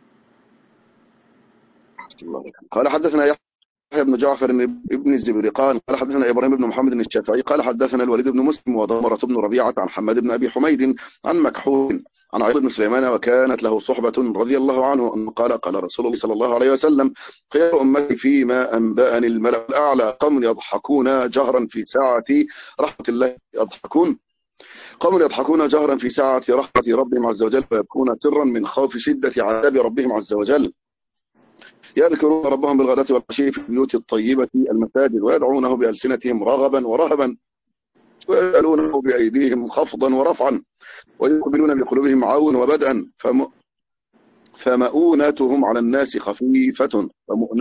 قال حدثنا يحيى بن جعفر ابن الزبرقان قال حدثنا إبراهيم بن محمد الشافعي قال حدثنا الوليد بن مسلم وضمرة بن ربيعة عن حماد بن أبي حميد عن مكحول عن عياض بن سليمان وكانت له صحبة رضي الله عنه أنه قال قال رسول الله صلى الله عليه وسلم خير أمتي فيما أنبأني الملأ الأعلى قوم يضحكون جهرا في ساعة رحمة الله قوم يضحكون جهرا في ساعة رحمة ربهم عز وجل ويبكون سرا من خوف شدة عذاب ربهم عز وجل يذكرون ربهم بالغداة والعشي في البيوت الطيبة المساجد ويدعونه بألسنتهم رغبا ورهبا ويسألونه بأيديهم خفضا ورفعا ويقبلون بقلوبهم عون وبدءا فمؤونتهم على الناس خفيفة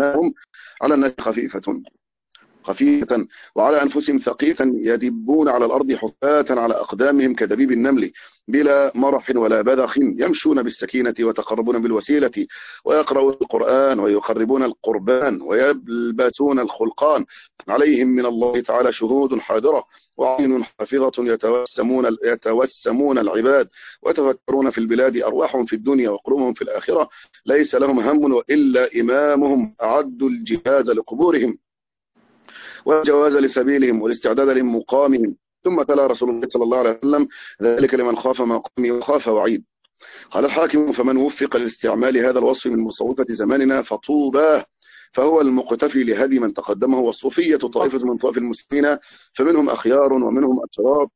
خفيفة وعلى أنفسهم ثقيفا يدبون على الأرض حفاة على أقدامهم كدبيب النمل بلا مرح ولا بذخ يمشون بالسكينة وتقربون بالوسيلة ويقرؤون القرآن ويقربون القربان ويلبسون الخلقان عليهم من الله تعالى شهود حاضرة وعين حافظة يتوسمون العباد ويتفكرون في البلاد أرواحهم في الدنيا وقلوبهم في الآخرة ليس لهم هم إلا إمامهم أعدوا الجهاد لقبورهم والجواز لسبيلهم والاستعداد لمقامهم. ثم تلا رسول الله صلى الله عليه وسلم ذلك لمن خاف مقامي وخاف وعيد. قال الحاكم فمن وفق لاستعمال هذا الوصف من مصوفة زماننا فطوباه فهو المقتفي لهدي من تقدمه. والصوفية طائفة من طائف المسلمين فمنهم أخيار ومنهم أشرار.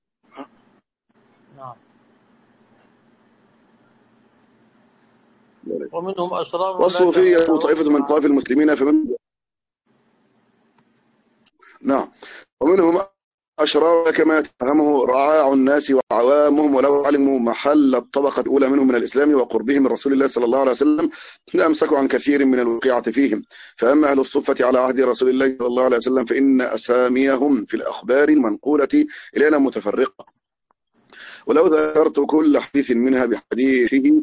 ومنهم أشرار. والصوفية طائفة من طائف المسلمين فمنهم ومنهم أشرار كما يتفهمه رعاع الناس وعوامهم ولو علموا محل الطبقة الأولى منهم من الإسلام وقربهم من رسول الله صلى الله عليه وسلم لأمسكوا عن كثير من الوقيعة فيهم. فأما أهل الصفة على عهد رسول الله صلى الله عليه وسلم فإن أساميهم في الأخبار المنقولة إلينا متفرقة ولو ذكرت كل حديث منها بحديثه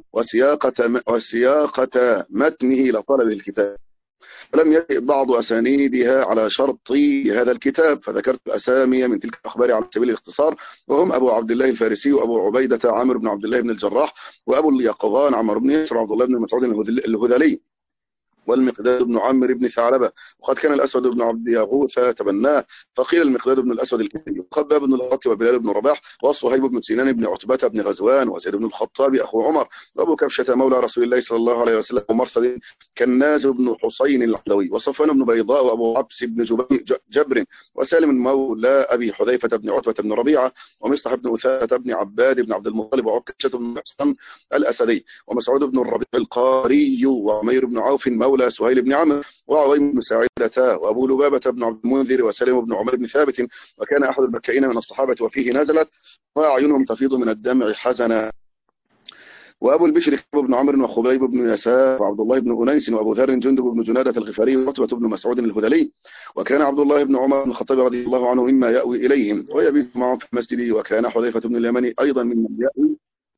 وسياقة متنه لطلب الكتاب ولم يأتي بعض أسانيدها على شرط هذا الكتاب فذكرت الأسامي من تلك الأخبار على سبيل الاختصار وهم أبو عبد الله الفارسي وأبو عبيدة عامر بن عبد الله بن الجراح وأبو اليقظان عمرو بن يسر وعبد الله بن مسعود الهذلي والمقداد بن عمرو بن ثعلبة وقد كان الأسود بن عبد يغوث تبناه فقيل المقداد بن الأسود الكندي وخباب بن الأرط وبلال بن رباح وصهيب بن سنان بن عتبة بن غزوان وزيد بن الخطاب أخو عمر وأبو كبشة مولى رسول الله صلى الله عليه وسلم ومرصد كناز بن حسين العلوي وصفوان بن بيضاء وأبو عبس بن جبر وسالم مولى أبي حذيفة بن عتبة بن ربيعة ومصطح بن أثاثة بن عباد بن عبد المطلب وعكشة بن محصن الأسدي ومسعود بن الربيع القاري وعمير بن عوف مولى سهيل بن عمرو وعويم بن ساعدة وأبو لبابة بن عبد المنذر وسلم بن عمر بن ثابت وكان أحد المكائين من الصحابة وفيه نزلت وأعينهم تفيض من الدمع حزنا وأبو البشر كعب بن عمرو وخبيب بن يسار وعبد الله بن أنيس وأبو ذر جندب بن جنادة الغفاري وعتبة بن مسعود الهذلي وكان عبد الله بن عمر بن الخطاب رضي الله عنه مما يأوي إليهم ويبيت معهم في المسجد وكان حذيفة بن اليمن أيضا ممن يأوي.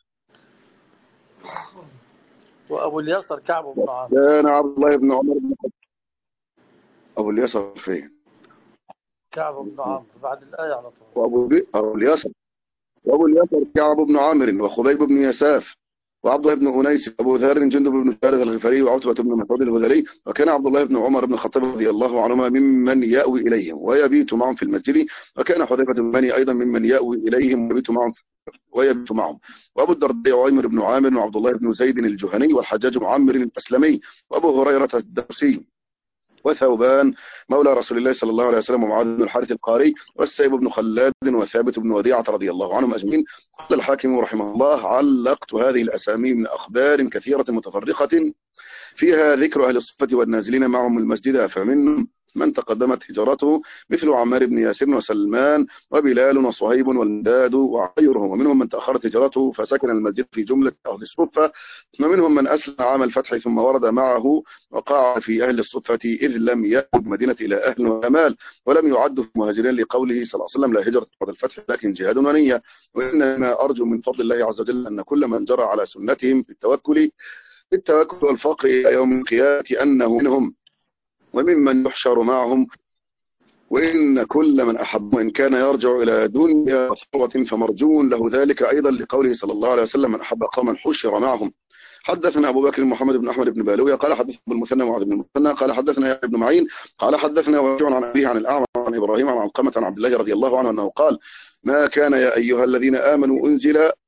وأبو اليسر كعب بن عمرو كان عبد الله بن عمر بن الخطاب. أبو اليسر فين؟ كعب بن عمرو بعد الآية على طول. وأبو اليسر كعب بن عمرو وخبيب بن يساف وعبد الله بن أنيس وأبو ذر جندب بن جنادة الغفاري وعتبة بن مسعود الهذلي وكان عبد الله بن عمر بن الخطاب رضي الله عنهما ممن يأوي إليهم ويبيت معهم في المسجد وكان حذيفة بن بني أيضا ممن يأوي إليهم ويبيت معهم وأبو الدرداء وعمر بن عامر وعبد الله بن زيد الجهني والحجاج بن عمرو الأسلمي وأبو هريرة الدوسي وثوبان مولى رسول الله صلى الله عليه وسلم ومعاذ بن الحارث القاري والسيب بن خلاد وثابت بن وديعة رضي الله عنهم أجمعين. قال الحاكم رحمه الله علقت هذه الأسامي من أخبار كثيرة متفرقة فيها ذكر أهل الصفة والنازلين معهم المسجد فمنهم من تقدمت هجرته مثل عمار بن ياسر وسلمان وبلال وصهيب والمداد وغيرهم ومنهم من تأخرت هجرته فسكن المسجد في جملة أهل الصفة ومنهم من أسلم عام الفتح ثم ورد معه وقع في أهل الصفة إذ لم يأخذ مدينة إلى أهل وأمال ولم يعدوا مهاجرين لقوله صلى الله عليه وسم لا هجرة بعد الفتح لكن جهاد ونية. وإنما أرجو من فضل الله عز وجل أن كل من جرى على سنتهم في التوكل والفقر إلى يوم القيامة أنه منهم وممن يحشر معهم وإن كل من أحب إن كان يرجع إلى دنيا وثروة فمرجو له ذلك أيضا لقوله صلى الله عليه وسلم من أحب قوما حشر معهم. حدثنا أبو بكر محمد بن أحمد بن بالوية قال حدثنا أبو المثنى معاذ بن المثنى قال حدثنا يحيى بن معين قال حدثنا وكيع عن أبيه عن الأعمى عن إبراهيم عن علقمة عن عبد الله رضي الله عنه أنه قال ما كان يا أيها الذين آمنوا أنزل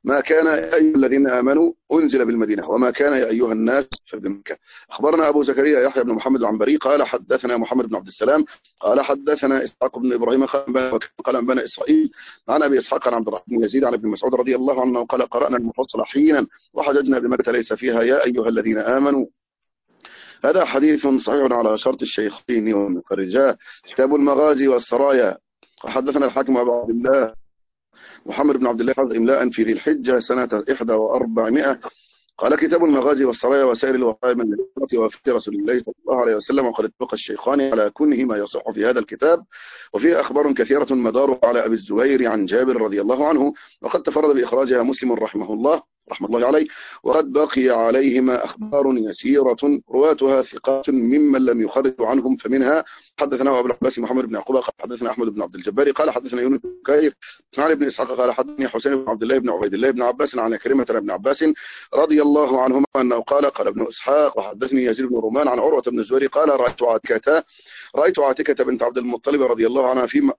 ما كان يا أيها الذين آمنوا أنزل بالمدينة، وما كان يا أيها الناس بمكة. أخبرنا أبو زكريا يحيى بن محمد العنبري قال حدثنا محمد بن عبد السلام قال حدثنا إسحاق بن إبراهيم قال أنبانا إسرائيل عن أبي إسحاق عن عبد الرحمن بن يزيد عن ابن مسعود رضي الله عنه قال قرأنا المفصل حينا وحججنا بمكة ليس فيها يا أيها الذين آمنوا. هذا حديث صحيح على شرط الشيخين ومخرجاه. كتاب المغازي والسرايا. حدثنا الحاكم أبو عبد الله محمد بن عبد الله حفظ إملاء في ذي الحجة سنة 1400. قال كتاب المغازي والسرايا وسائر الوقائع من الهجرة وفي رسول الله صلى الله عليه وسلم. وقد اتفق الشيخان على كونه ما يصح في هذا الكتاب، وفيه أخبار كثيرة مدار على أبي الزبير عن جابر رضي الله عنه، وقد تفرد بإخراجها مسلم رحمه الله عليه. وقد بقي عليهما أخبار يسيرة رواتها ثقات ممن لم يخرج عنهم، فمنها حدثنا أبو العباس محمد بن يعقوب قال حدثنا أحمد بن عبد الجبار قال حدثنا يونس بن كيف عن ابن إسحاق قال حدثني حسين بن عبد الله بن عبيد الله بن عباس عن كريمة بن عباس رضي الله عنهما أنه قال ابن إسحاق وحدثني يزيد بن رومان عن عروة بن الزبير قال رأيت عاتكة بنت عبد المطلب رضي الله عنها فيما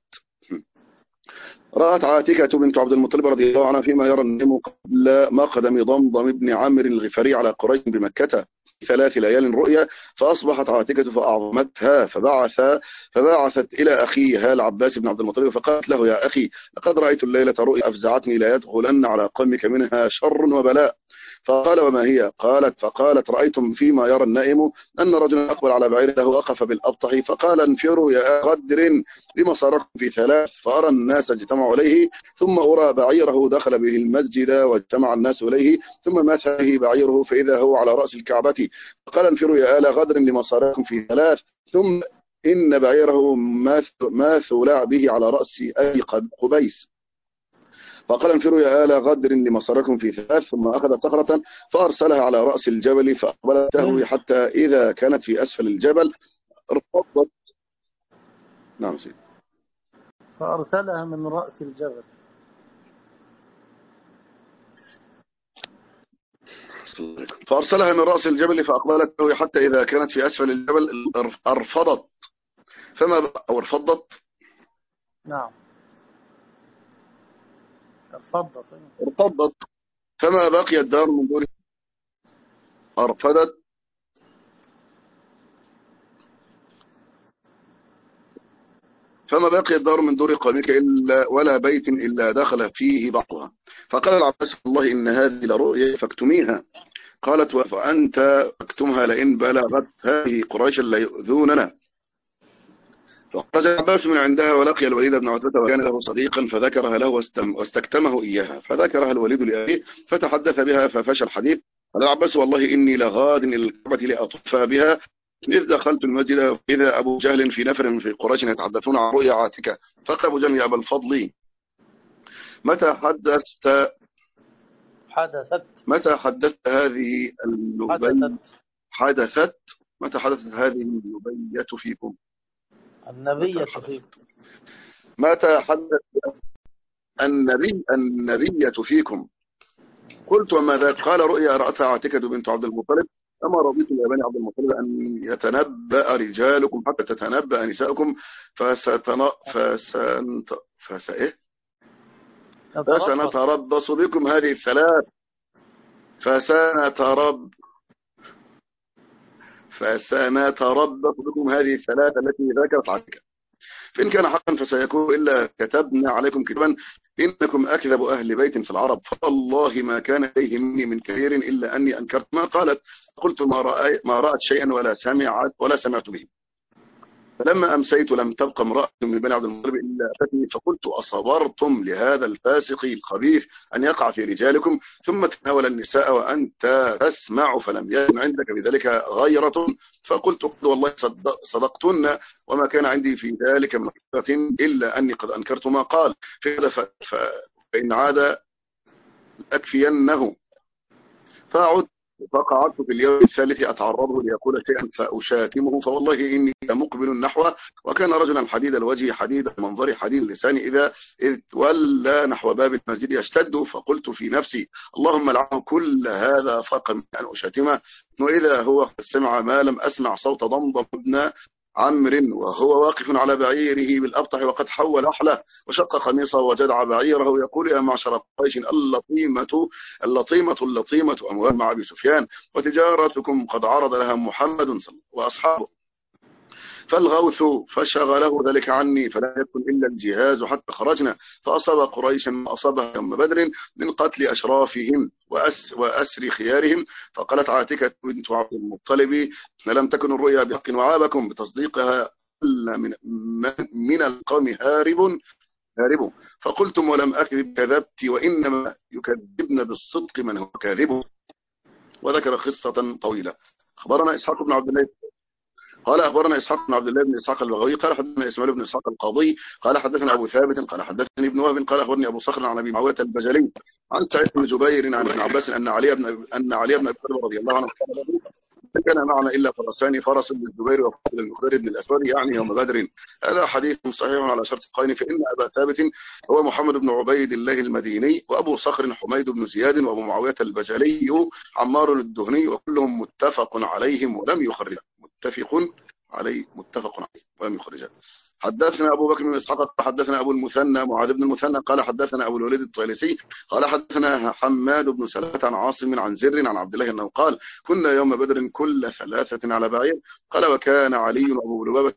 رأت عاتكة بنت عبد المطلب رضي الله عنها فيما يرى النم قبل مقدم ضمضم بن عامر الغفاري على قريش بمكة 3 ليال رؤيا، فأصبحت عاتكة فأعظمتها فبعثت إلى أخيها العباس بن عبد المطلب فقالت له يا أخي لقد رأيت الليلة رؤيا أفزعتني لا يدخلن على قومك منها شر وبلاء. فقال وما هي؟ فقالت رأيتم فيما يرى النائم أن رجلا أقبل على بعير له وقف بالأبطح فقال انفروا يا غدر لما صاركم في 3، فأرى الناس اجتمعوا إليه ثم أرى بعيره دخل به المسجد واجتمع الناس إليه ثم ماث به بعيره فإذا هو على رأس الكعبة، فقال انفروا يا آل غدر لما صاركم في 3، ثم إن بعيره ماثل به على رأس أبي قبيس، فقال انفروا يا آل غدر لمصركم في 3، ثم أخذ صخرة فأرسلها على رأس الجبل فأقبلت تهوي حتى إذا كانت في أسفل الجبل ارتفضت. نعم سيدي. فأرسلها من رأس الجبل. فأرسلها من رأس الجبل فأقبلت تهوي حتى إذا كانت في أسفل الجبل ارفضت أو ارفضت. نعم ارفضت فما بقي الدار من دور أرفدت فما بقي الدار من دور قومك إلا ولا بيت إلا دخل فيه بعضها. فقال العباس والله إن هذه لرؤيا فاكتميها. قالت وفأنت اكتمها لئن بلغت هذه قريش ليؤذوننا. فخرج العباس من عندها ولقي الوليد بن عتبة وكان له صديقا فذكرها له واستكتمه إياها، فذكرها الوليد لأبيه فتحدث بها ففشى الحديث. قال العباس والله إني لغاد إلى الكعبة لأطوف بها، إذ دخلت المسجد إذا أبو جهل في نفر في قريش يتحدثون عن رؤيا عاتكة. فقال أبو جهل يا أبا الفضل متى حدثت هذه اللبية متى حدثت هذه اللبية فيكم؟ النبية فيكم. متى حدث النبية فيكم؟ قلت وماذا؟ قال رؤيا رأتها عاتكة بنت عبد المطلب، أما رضيت يا بني عبد المطلب أن يتنبأ رجالكم حتى تتنبأ نساؤكم فسنتربص بكم هذه 3 فسنتربص بكم هذه 3 التي ذكرت عاتكة، فإن كان حقا فسيكون إلا كتبنا عليكم كتابا إنكم أكذب أهل بيت في العرب، فالله ما كان إليه مني من كبير إلا أني أنكرت ما قالت، قلت ما رأت شيئا ولا سمعت به. فلما أمسيت لم تبقى امرأة من بني عبد المطلب إلا أتتني، فقلت أصبرتم لهذا الفاسق الخبيث أن يقع في رجالكم ثم تناول النساء وأنت تسمع، فلم يكن عندك بذلك غيرة؟ فقلت والله صدقتن وما كان عندي في ذلك من حقيقة إلا أني قد أنكرت ما قال، فإن عاد أكفينه. فقعدت في اليوم الثالث أتعرضه ليقول شيئا فأشاتمه، فوالله إني لمقبل نحوه، وكان رجلا حديد الوجه حديد المنظر حديد اللسان إذ ولى نحو باب المسجد يشتد. فقلت في نفسي اللهم لعنه كل هذا فرق من أن أشاتمه، وإذا هو قد سمع ما لم أسمع صوت ضمضم ابن عمرو وهو واقف على بعيره بالأبطح وقد حول أحله وشق قميصه وجدع بعيره يقول: يا معشر قريش، اللطيمة أموال مع أبي سفيان، وتجارتكم قد عرض لها محمد وأصحابه، فالغوث فشغله ذلك عني، فلا يكن إلا الجهاز حتى خرجنا، فأصاب قريشا ما أصابها يوم بدر من قتل أشرافهم وأسر خيارهم. فقالت عاتكة بنت عبد المطلب: لم تكن الرؤيا بحق وعابكم بتصديقها من القوم هارب، فقلتم ولم أكذب كذبت، وإنما يكذبن بالصدق من هو كاذب. وذكر قصة طويلة. أخبرنا إسحاق بن عبد الله قال أخبرنا إسحاق بن عبد الله بن إسحاق البغوي قال حدثنا إسماعيل بن إسحاق القاضي قال حدثنا أبو ثابت قال حدثني ابن وهب قال أخبرني أبو صخر عن أبي معاوية البجلي عن سعيد بن جبير عن ابن عباس أن علي بن أبي طالب رضي الله عنه قال: ما كان معنا إلا فرسان، فرس للزبير وفضل المخدر بن الأسود يعني يوم بدر. هذا حديث صحيح على شرط القين، فإن أبا ثابت هو محمد بن عبيد الله المديني، وأبو صخر حميد بن زياد، وأبو معاوية البجلي عمار الدهني، وكلهم متفق عليهم ولم يخرج. متفق عليه ولم يخرجه. حدثنا أبو بكر بن إسحاق حدثنا أبو المثنى معاذ بن المثنى قال حدثنا أبو الوليد الطيلسي قال حدثنا حماد بن سلمة عن عاصم عن زر عن عبد الله أنه قال: كنا يوم بدر كل 3 على بعير. قال: وكان علي وأبو لبابة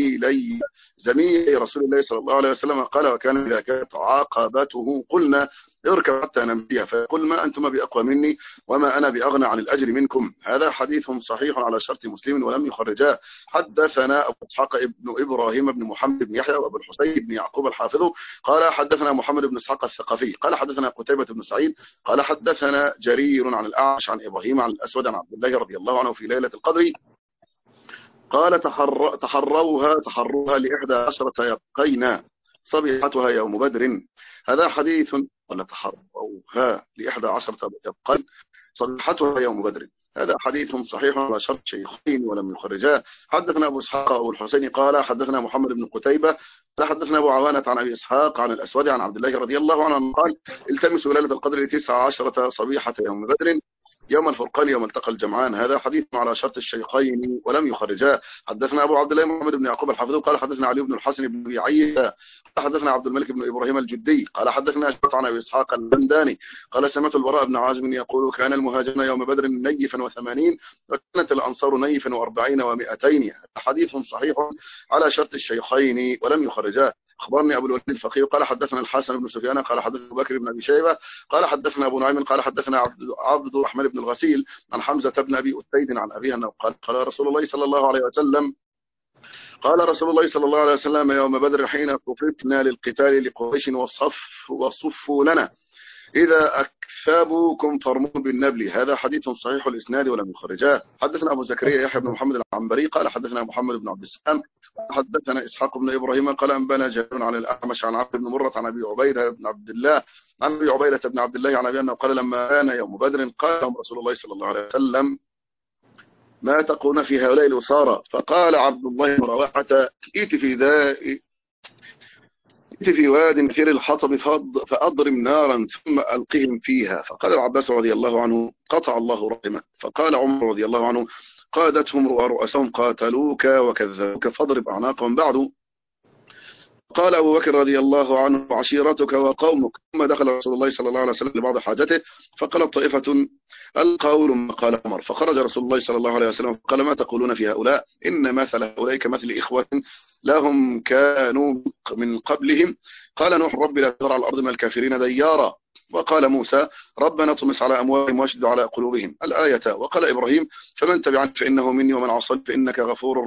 زميلي رسول الله صلى الله عليه وسلم. قال: وكان إذا كانت عاقبته قلنا: اركب حتى نمشي، فيقول: ما أنتم بأقوى مني وما أنا بأغنى عن الأجر منكم. هذا حديث صحيح على شرط مسلم ولم يخرجاه. حدثنا أبو إسحاق ابن إبراهيم بن محمد بن يحيى وأبو الحسين بن يعقوب الحافظ قال حدثنا محمد بن إسحاق الثقفي قال حدثنا قتيبة بن سعيد قال حدثنا جرير عن الأعمش عن إبراهيم عن الأسود عن عبد الله رضي الله عنه في ليلة القدر قال: تحروها ل11 يقينا صبيحتها يوم بدر. هذا حديث. ولا تحروها ل11 يقين صبيحتها يوم بدر. هذا حديث صحيح على شرط شيخين ولم يخرجاه. حدثنا أبو إسحاق أبو الحسين قال حدثنا محمد بن قتيبة قال حدثنا أبو عوانة عن أبي إسحاق عن الأسود عن عبد الله رضي الله عنه قال: التمسوا ليلة القدر 19 صبيحة يوم بدر يوم الفرقان يوم التقى الجمعان. هذا حديث على شرط الشيخين ولم يخرجاه. حدثنا أبو عبد الله محمد بن يعقوب الحافظ قال حدثنا علي بن الحسن بن أبي عيسى قال حدثنا عبد الملك بن إبراهيم الجدي قال حدثنا شعبة عن أبي إسحاق البنداني قال: سمعت البراء بن عازب يقول: كان المهاجرون يوم بدر نيفا 80 وكانت الأنصار نيفا 40 و200. حديث صحيح على شرط الشيخين ولم يخرجاه. أخبرني أبو الوليد الفقيه قال حدثنا الحسن بن سفيان قال حدثنا أبو بكر بن أبي شيبة قال حدثنا أبو نعيم قال حدثنا عبد الرحمن بن الغسيل عن حمزة بن أبي أسيد عن أبيه أنه قال رسول الله صلى الله عليه وسلم: قال رسول الله صلى الله عليه وسلم يوم بدر حين صففنا للقتال لقريش وصفوا لنا: إذا أكثبوكم فارموا بالنبل. هذا حديث صحيح الإسناد ولم يخرجاه. حدثنا أبو زكريا يحيى بن محمد العنبري قال حدثنا محمد بن عبد السلام حدثنا إسحاق بن إبراهيم قال أنبانا جابر عن الأعمش عن عبد بن مرة عن أبي عبيدة بن عبد الله عن أبي أنه قال: لما كان يوم بدر قال لهم رسول الله صلى الله عليه وسلم: ما تقولون في هؤلاء الأسارى؟ فقال عبد الله بن رواحة: ائت في واد كثير الحطب فأضرم نارا ثم ألقهم فيها. فقال العباس رضي الله عنه: قطع الله رحمه. فقال عمر رضي الله عنه: قادتهم رؤسهم قاتلوك وكذبوك فاضرب أعناقهم بعد. قال أبو بكر رضي الله عنه: عشيرتك وقومك. ثم دخل رسول الله صلى الله عليه وسلم لبعض حاجته فقالت طائفة: القول ما قال عمر. فخرج رسول الله صلى الله عليه وسلم فقال: ما تقولون في هؤلاء؟ إن مثل هؤلاء كمثل إخوة لهم كانوا من قبلهم. قال نوح: رب لا تذر على الأرض من الكافرين ديارا. وقال موسى: ربنا اطمس على أموالهم واشدد على قلوبهم الآية. وقال إبراهيم: فمن تبعني فإنه مني ومن عصاني فإنك غفور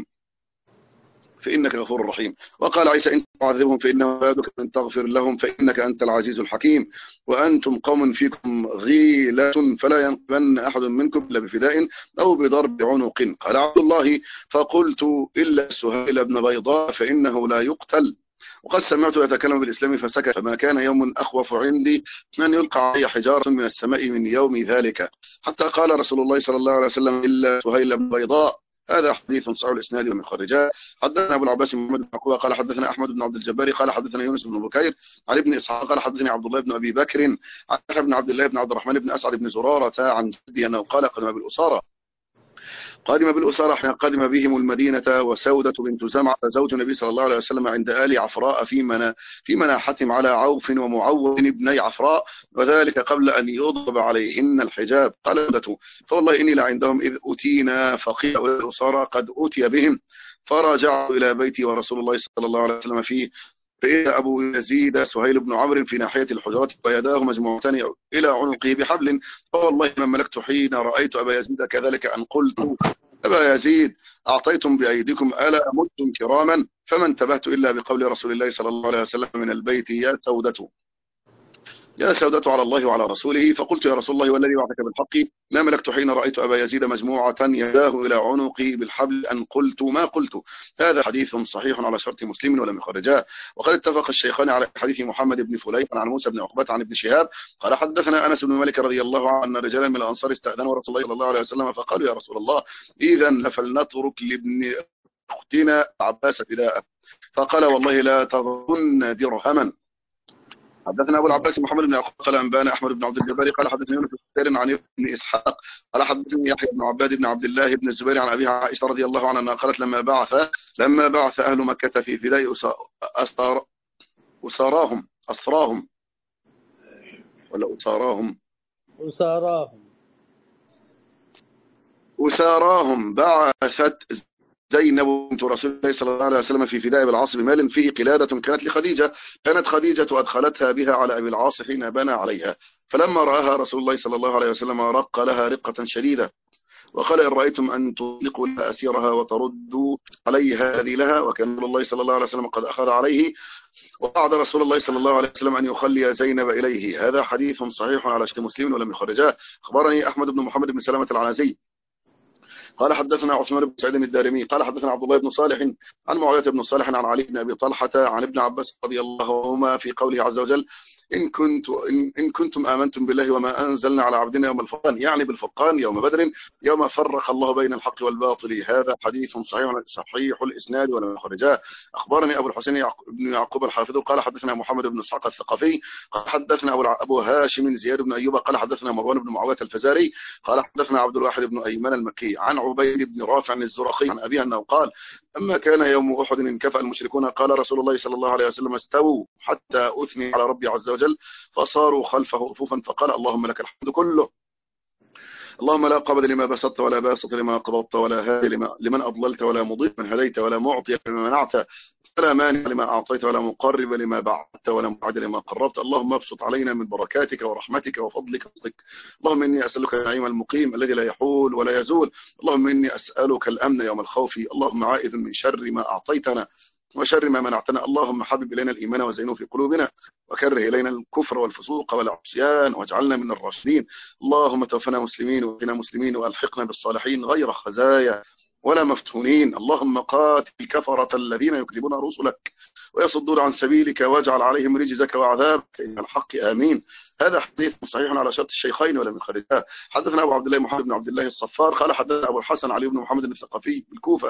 رحيم. وقال عيسى: إن تعذبهم فإنه عبادك، إن تغفر لهم فإنك أنت العزيز الحكيم. وأنتم قوم فيكم غيلة فلا ينقبن أحد منكم إلا بفداء أو بضرب عنق. قال عبد الله: فقلت: إلا سهيل بن بيضاء فإنه لا يقتل. وقد سمعت يتكلم بالإسلام فسكت، فما كان يوم أخوف عندي من يلقى علي حجارة من السماء من يوم ذلك، حتى قال رسول الله صلى الله عليه وسلم: إلا سهيل بن بيضاء. هذا حديث صحيح الإسناد ومن خرجاه. حدثنا أبو العباس محمد بن عقبة قال حدثنا أحمد بن عبد الجبار قال حدثنا يونس بن بكير عن ابن إسحاق قال حدثني عبد الله بن أبي بكر عن ابن عبد الله بن عبد الرحمن بن أسعد بن زرارة عن جدي أنه قال: قدم بالأسارة قدم بالأسارة حين قدم بهم المدينة، وسودة بنت زمعة زوج النبي صلى الله عليه وسلم عند آل عفراء في مناحتهم على عوف ومعوذ ابني عفراء، وذلك قبل أن يضرب عليهن الحجاب. قال سودة: فوالله إني لعندهم إذ أتينا، فقيل الأسارة قد أتي بهم، فرجعوا إلى بيتي ورسول الله صلى الله عليه وسلم فيه، فإذا أبو يزيد سهيل بن عمرو في ناحية الحجرات ويداه مجموعتان إلى عنقه بحبل، فوالله ما ملكت حين رأيت أبا يزيد كذلك أن قلت: أبا يزيد، أعطيتم بأيديكم ألا متم كراما؟ فما انتبهت إلا بقول رسول الله صلى الله عليه وسلم من البيت: يا سودة على الله وعلى رسوله. فقلت: يا رسول الله والذي وعدك بالحق، ما ملكت حين رأيت أبا يزيد مجموعة يداه إلى عنقي بالحبل أن قلت ما قلت. هذا حديث صحيح على شرط مسلم ولم يخرجاه. وقد اتفق الشيخان على حديث محمد بن فليح عن موسى بن عقبة عن ابن شهاب قال: حدثنا أنس بن مالك رضي الله عنه أن رجالا من الأنصار استأذنوا رسول الله صلى الله عليه وسلم فقالوا: يا رسول الله، إذا لفلنترك لابن أختنا عباس فداء. فقال: والله لا تظن درهما. حدثنا ابو العباس محمد بن يعقوب قال انبانا احمد بن عبد الجبار قال حدثني يونس بن عن ابن اسحاق قال حدثني يحيى بن عباد بن عبد الله بن الزبير عن ابيها عائشه رضي الله عنها قالت: لما بعث اهل مكه في فداء اسراهم ولا اساراهم بعثت زينب بنت رسول الله صلى الله عليه وسلم في فداء بالعاص بمال فيه قلادة كانت لخديجة، كانت خديجة أدخلتها بها على أبي العاص حين بنى عليها، فلما رآها رسول الله صلى الله عليه وسلم رق لها رقة شديدة وقال: إن رأيتم أن تطلقوا لها أسيرها وتردوا عليها هذه لها، وكان رسول الله صلى الله عليه وسلم قد أخذ عليه، وقعد رسول الله صلى الله عليه وسلم أن يخلي زينب إليه. هذا حديث صحيح على شرط مسلم ولم يخرجاه. أخبرني أحمد بن محمد بن سلمة العنزي قال حدثنا عثمان بن سعيد الدارمي قال حدثنا عبد الله بن صالح عن معاوية بن صالح عن علي بن أبي طلحة عن ابن عباس رضي الله عنهما في قوله عز وجل: إن كنتم آمنتم بالله وما أنزلنا على عبدنا يوم الفرقان، يعني بالفرقان يوم بدر يوم فرق الله بين الحق والباطل. هذا حديث صحيح الإسناد ولم يخرجاه. أخبرني أبو الحسين بن يعقوب الحافظ قال حدثنا محمد بن إسحاق الثقفي قال حدثنا أبو هاشم زياد بن أيوب قال حدثنا مروان بن معاوية الفزاري قال حدثنا عبد الواحد بن أيمن المكي عن عبيد بن رافع الزرقي عن أبيه أنه قال: أما كان يوم أحد انكفأ المشركون قال رسول الله صلى الله عليه وسلم: استووا حتى أثني على ربي عز وجل، فصاروا خلفه رفوفا فقال: اللهم لك الحمد كله، اللهم لا قبض لما بسطت ولا باسط لما قبضت ولا هادي لمن أضللت ولا مضل من هديت ولا معطي لما منعت ولا مانع لما أعطيت ولا مقرب لما بعدت ولا مبعد لما قربت. اللهم ابسط علينا من بركاتك ورحمتك وفضلك وفضلك. اللهم إني أسألك النعيم المقيم الذي لا يحول ولا يزول. اللهم إني أسألك الأمن يوم الخوف. اللهم عائذ من شر ما أعطيتنا وشر ما منعتنا. اللهم حبب إلينا الإيمان وزينه في قلوبنا وكره إلينا الكفر والفسوق والعصيان واجعلنا من الراشدين. اللهم توفنا مسلمين وقنا مسلمين وألحقنا بالصالحين غير خزايا ولا مفتونين. اللهم قاتل الكفرة الذين يكذبون رسلك ويصدون عن سبيلك واجعل عليهم رجزك وعذابك إلى الحق آمين. هذا حديث صحيح على شرط الشيخين ولم يخرجاه. حدثنا أبو عبد الله محمد بن عبد الله الصفار قال حدثنا أبو الحسن علي بن محمد الثقفي بالكوفة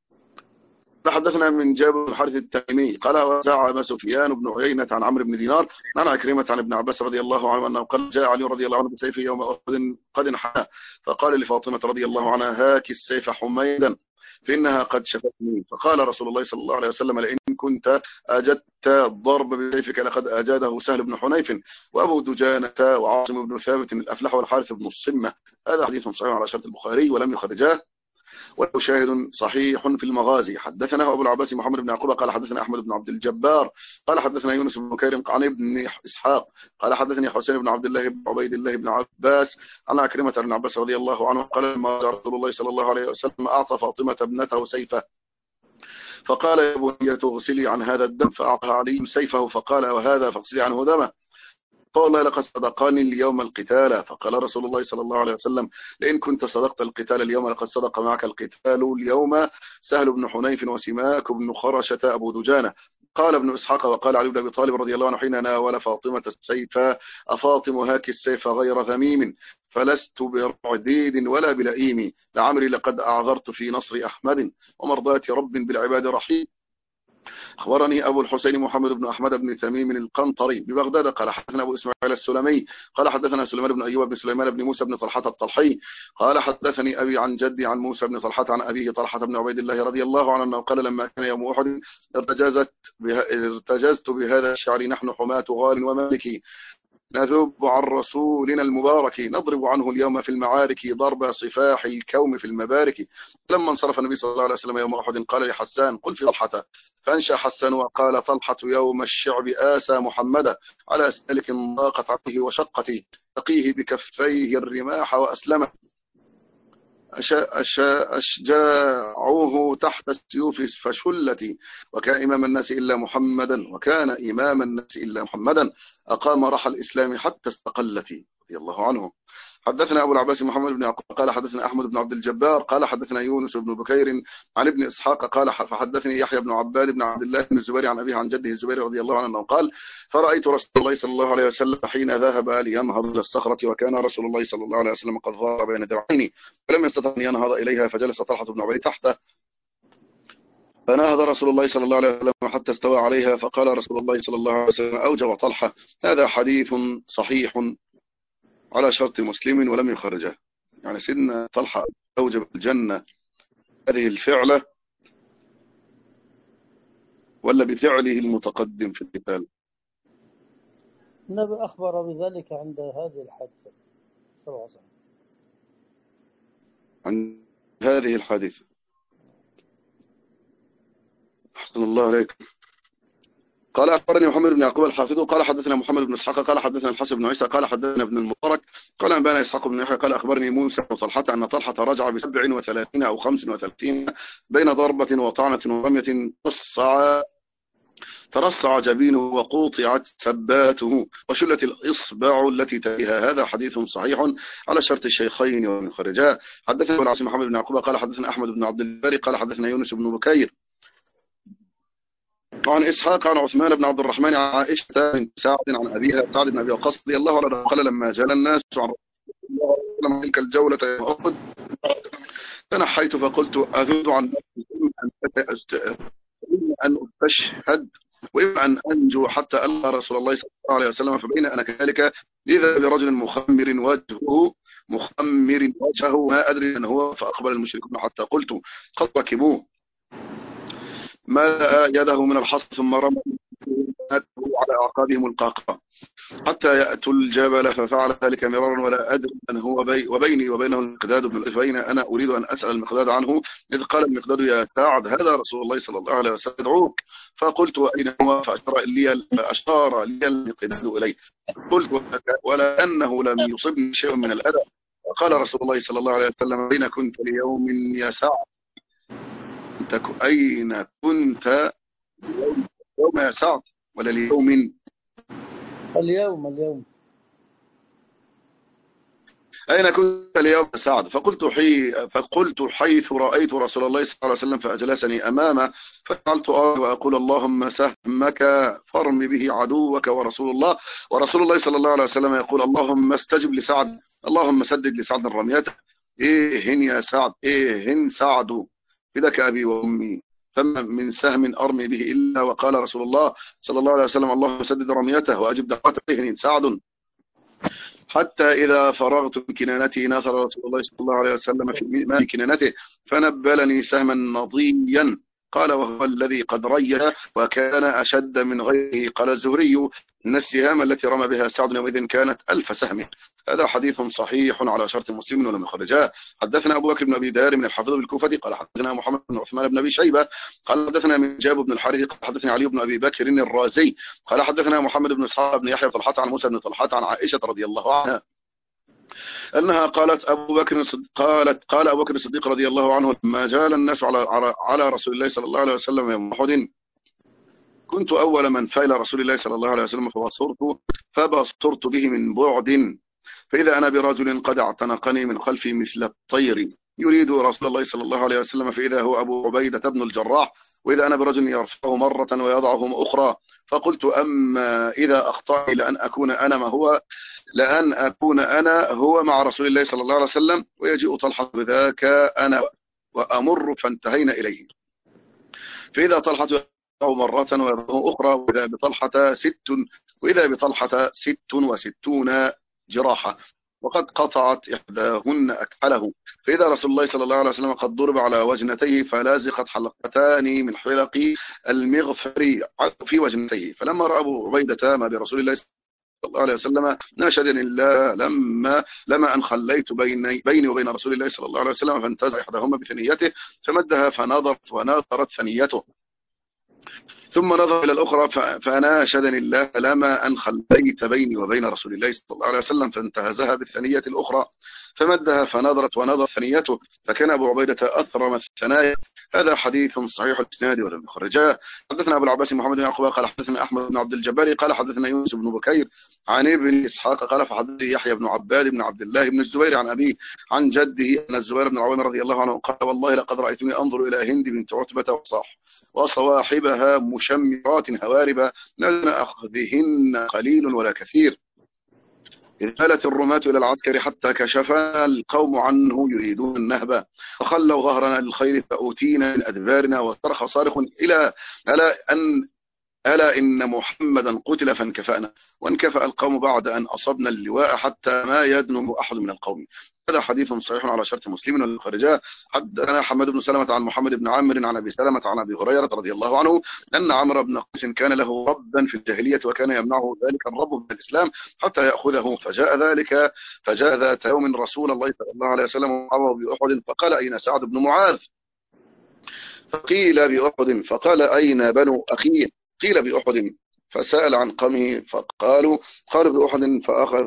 حدثنا من جابر بن الحارث التيمي قال: وزعم سفيان بن عيينة عن عمرو بن دينار عن عكرمة عن ابن عباس رضي الله عنه أنه قال: جاء علي رضي الله عنه بسيفه يوم أحد قد انحنى، فقال لفاطمة رضي الله عنها: هاك السيف حميدا فإنها قد شفتني. فقال رسول الله صلى الله عليه وسلم: لئن كنت أجدت الضرب بسيفك لقد أجاده سهل بن حنيف وأبو دجانة وعاصم بن ثابت الأفلح والحارث بن الصمة. هذا حديث صحيح على شرط البخاري ولم يخرجاه وله شاهد صحيح في المغازي. حدثنا أبو العباس محمد بن يعقوب قال حدثنا أحمد بن عبد الجبار قال حدثنا يونس بن بكير عن ابن إسحاق قال حدثني حسين بن عبد الله بن عبيد الله بن عباس عن عكرمة بن عباس رضي الله عنه قال: لما رسول الله صلى الله عليه وسلم أعطى فاطمة ابنته سيفه فقال: يا بنية اغسلي عن هذا الدم، فأعطاها علي سيفه فقال: وهذا فاغسلي عنه دمه. فوالله لقد صدقاني اليوم القتال. فقال رسول الله صلى الله عليه وسلم: لئن كنت صدقت القتال اليوم لقد صدق معك القتال اليوم سهل بن حنيف وسماك بن خرشة أبو دجانة. قال ابن إسحاق: وقال علي بن أبي طالب رضي الله عنه حين ناول فاطمة السيف: أفاطم هاك السيف غير ذميم فلست برعديد ولا بلئيم، لعمري لقد أعذرت في نصر أحمد ومرضاة رب بالعباد رحيم. أخبرني أبو الحسين محمد بن أحمد بن تميم القنطري ببغداد قال حدثنا أبو إسماعيل السلمي قال حدثنا سليمان بن أيوب بن سليمان بن موسى بن طلحة الطلحي قال حدثني أبي عن جدي عن موسى بن طلحة عن أبيه طلحة بن عبيد الله رضي الله عنه أنه قال لما كان يوم أحد ارتجزت بهذا الشعر نحن حماة غار ومالك نذب عن رسولنا المبارك نضرب عنه اليوم في المعارك ضرب صفاح الكوم في المبارك. لما انصرف النبي صلى الله عليه وسلم يوم أحد قال لحسان قل في طلحة فانشى حسان وقال طلحة يوم الشعب آسى محمدا على سالك ضاقت عليه وشقتي تقيه بكفيه الرماح وأسلمه أشجاعوه تحت السيوف فشلتي وكان إمام الناس إلا محمدا أقام رحى الإسلام حتى استقلتي رضي الله عنه. حدثنا أبو العباس محمد بن يعقوب قال حدثنا أحمد بن عبد الجبار قال حدثنا يونس بن بكير عن ابن إسحاق قال فحدثني يحيى بن عباد بن عبد الله بن الزبير عن أبيه عن جده الزبير رضي الله عنه قال فرأيت رسول الله صلى الله عليه وسلم حين ذهب لينهض إلى الصخرة وكان رسول الله صلى الله عليه وسلم قد ظهر بين ذراعين فلم يستطع أن ينهض إليها فجلس طلحة بن عبيد تحته فنهض رسول الله صلى الله عليه وسلم حتى استوى عليها فقال رسول الله صلى الله عليه وسلم أوجب طلحة هذا حديث صحيح على شرط مسلم ولم يخرجه. يعني سيدنا طلحة أوجب الجنة هذه الفعلة ولا بفعله المتقدم في القتال؟ النبي أخبر بذلك عند هذه الحادثة صلى الله عليه وسلم. عن هذه الحادثة أحسن الله عليك. قال أخبرني محمد بن يعقوب الحافظ قال حدثنا محمد بن إسحاق قال حدثنا الحسن بن عيسى قال حدثنا ابن المبارك قال أنبانا إسحاق بن يحيى قال أخبرني موسى بن طلحة أن طلحة رجع ب37 أو 35 بين ضربة وطعنة ورمية ترصع جبينه وقوطعت سباته وشلت الإصبع التي تليها. هذا حديث صحيح على شرط الشيخين ومن خرجاه. حدثنا ابن عاصم محمد بن يعقوب قال حدثنا أحمد بن عبد الباري قال حدثنا يونس بن بكير وعن إسحاق عن عثمان بن عبد الرحمن عن عائشة بن سعد عن أبيها سعد بن أبي وقاص رضي الله عنه قال لما جال الناس عن رسول تلك الجولة يوم أحد تنحيت فقلت أذود عن أن أستشهد وإما أن أنجو حتى ألقى رسول الله صلى الله عليه وسلم فبين أنا كذلك إذا برجل مخمر وجهه ما أدري من هو فأقبل المشركون حتى قلت قد ركبوه ملأ يده من الحصى ثم رمى على أعقابهم القاقرة حتى يأتوا الجبل ففعل ذلك مرارا ولا أدري من هو وبيني وبينه المقداد بن الأسفين أنا أريد أن أسأل المقداد عنه إذ قال المقداد يا سعد هذا رسول الله صلى الله عليه وسلم يدعوك فقلت وأين هو فأشار لي المقداد إليه قلت ولا أنه لم يصبني شيء من الأذى فقال رسول الله صلى الله عليه وسلم أين كنت ليوم يا سعد أين كنت يوم يا سعد ولا اليوم اليوم أين كنت اليوم يا سعد فقلت حيث رأيت رسول الله صلى الله عليه وسلم فأجلسني أمامه ففعلت وأقول اللهم سهمك فارم به عدوك ورسول الله صلى الله عليه وسلم يقول اللهم استجب لسعد اللهم سدد لسعد رميته إيهن يا سعد إيهن سعد فداك أبي وأمي فما من سهم أرمي به إلا وقال رسول الله صلى الله عليه وسلم اللهم سدد رميته وأجب دعوته إيهن سعد حتى إذا فرغت من كنانتي ناثر رسول الله صلى الله عليه وسلم في ماء كنانته فنبلني سهما نضيا قال وهو الذي قد ري وكان أشد من غيره. قال الزهري إن السهام التي رمى بها سعد يومئذ كانت 1000 سهم. هذا حديث صحيح على شرط مسلم ولم يخرجاه. حدثنا أبو بكر بن أبي دار من الحافظ بالكوفة قال حدثنا محمد بن عثمان بن أبي شيبة قال حدثنا من جاب بن الحارث قال حدثنا علي بن أبي بكر الرازي قال حدثنا محمد بن إسحاق بن يحيى طلحة عن موسى بن طلحة عن عائشة رضي الله عنها أنها قال أبو بكر الصديق رضي الله عنه لما جال الناس على رسول الله صلى الله عليه وسلم يوم أحد كنت أول من فعل رسول الله صلى الله عليه وسلم فبصرت به من بعد فإذا أنا برجل قد اعتنقني من خلفي مثل الطير يريد رسول الله صلى الله عليه وسلم فإذا هو أبو عبيدة بن الجراح وإذا أنا برجل يرفعه مرة ويضعه أخرى فقلت أما إذا أخطأني لأن أكون أنا هو مع رسول الله صلى الله عليه وسلم ويجيء طلحة بذاك أنا وأمر فانتهينا إليه فإذا طلحة مرة ويضعه أخرى، وإذا بطلحة 66 جراحة، وقد قطعت إحداهن أكحله، فإذا رسول الله صلى الله عليه وسلم قد ضرب على وجنتيه فلازقت حلقتان من حلق المغفر في وجنتيه، فلما رأى أبو عبيدة ما برسول الله صلى الله عليه وسلم ناشدني الله لما أن خليت بيني وبين رسول الله صلى الله عليه وسلم، فانتزع إحداهما بثنيته فمدها فنظرت وناظرت ثنيته، ثم نظر إلى الأخرى فناشدني الله لما أن خليت بيني وبين رسول الله صلى الله عليه وسلم، فانتهزها بالثنية الأخرى فمدها فنظرت ونظر ثنيته، فكان أبو عبيدة أثرم الثنايا. هذا حديث صحيح الإسناد ولم يخرجاه. حدثنا أبو العباس محمد بن يعقوب قال حدثنا أحمد بن عبد الجبار قال حدثنا يونس بن بكير عن ابن إسحاق قال فحدثني يحيى بن عباد بن عبد الله بن الزبير عن أبيه عن جده أن الزبير بن العوام رضي الله عنه قال والله لقد رأيتني أنظر إلى هند بنت عتبة وصواحبها مشمرات هوارب لن أخذهن قليل ولا كثير، إذ مالت الرماة إلى العسكر حتى كشفنا القوم عنه يريدون النهبة، فخلوا ظهرنا للخير فأوتينا من أدبارنا، وصرخ صارخ ألا إن محمدا قتل فانكفأنا، وانكفأ القوم بعد أن أصبنا اللواء حتى ما يدنو أحد من القوم. هذا حديث صحيح على شرط مسلم والخارجاه. حدثنا حماد بن سلمة عن محمد بن عامر عن أبي سلمة عن أبي هريرة رضي الله عنه أن عمرو بن قيس كان له ربا في الجاهلية وكان يمنعه ذلك الرب من الإسلام حتى يأخذه، فجاء ذات يوم رسول الله صلى الله عليه وسلم وعظه بأحد فقال أين سعد بن معاذ؟ فقيل بأحد، فقال أين بنو أخيه؟ قيل بأحد، فسأل عن قومه قالوا بأحد،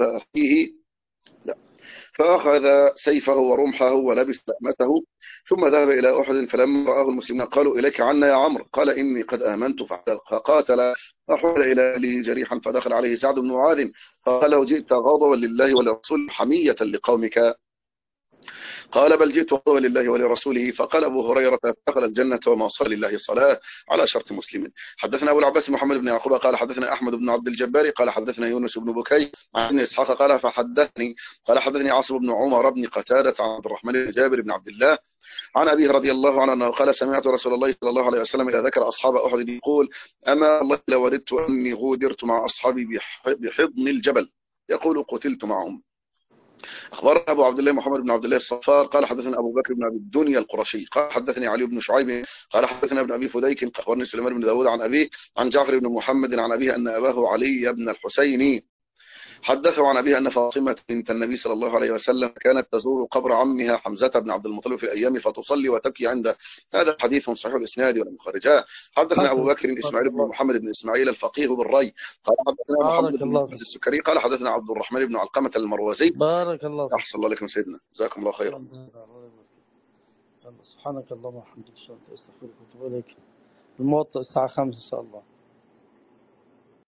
فأخذ سيفه ورمحه ولبس لأمته ثم ذهب إلى أحد، فلما رآه المسلمين قالوا إليك عنا يا عمرو، قال إني قد آمنت فقاتل، فحول إلى جريحا فدخل عليه سعد بن معاذ فقال له جئت غضبا لله ولرسوله حمية لقومك؟ قال بل جئت غضبا لله ولرسوله. فقال أبو هريرة دخل الجنة وما صلى لله صلاة على شرط مسلم. حدثنا أبو العباس محمد بن يعقوب قال حدثنا أحمد بن عبد الجبار قال حدثنا يونس بن بكي عن إسحاق قال حدثني عاصم بن عمر بن قتادة عن عبد الرحمن بن جابر بن عبد الله عن أبيه رضي الله عنه أنه قال سمعت رسول الله صلى الله عليه وسلم إذا ذكر أصحاب أحد يقول أما الله لوددت أني غودرت مع أصحابي بحضن الجبل، يقول قتلت معهم. أخبرنا أبو عبد الله محمد بن عبد الله الصفار قال حدثنا أبو بكر بن أبي الدنيا القرشي قال حدثني علي بن شعيب قال حدثنا ابن أبي فديك أخبرني سليمان بن داود عن أبيه عن جعفر بن محمد عن أبيه أن أباه علي بن الحسين حدثه عن أبيه أن فاطمة بنت النبي صلى الله عليه وسلم كانت تزور قبر عمها حمزة بن عبد المطلب في الأيام فتصلي وتبكي عنده. هذا حديث صحيح الإسناد ولم يخرجاه. حدثنا أبو بكر إسماعيل بن محمد بن إسماعيل الفقيه بالري قال حدثنا محمد بن السكري قال حدثنا عبد الرحمن بن علقمة المروزي. بارك الله فيك. أحسن الله لكم سيدنا، جزاكم الله خيرا. سبحانك اللهم وبحمدك أستغفرك وأتوب إليك. الموطأ الساعة 5 إن شاء الله.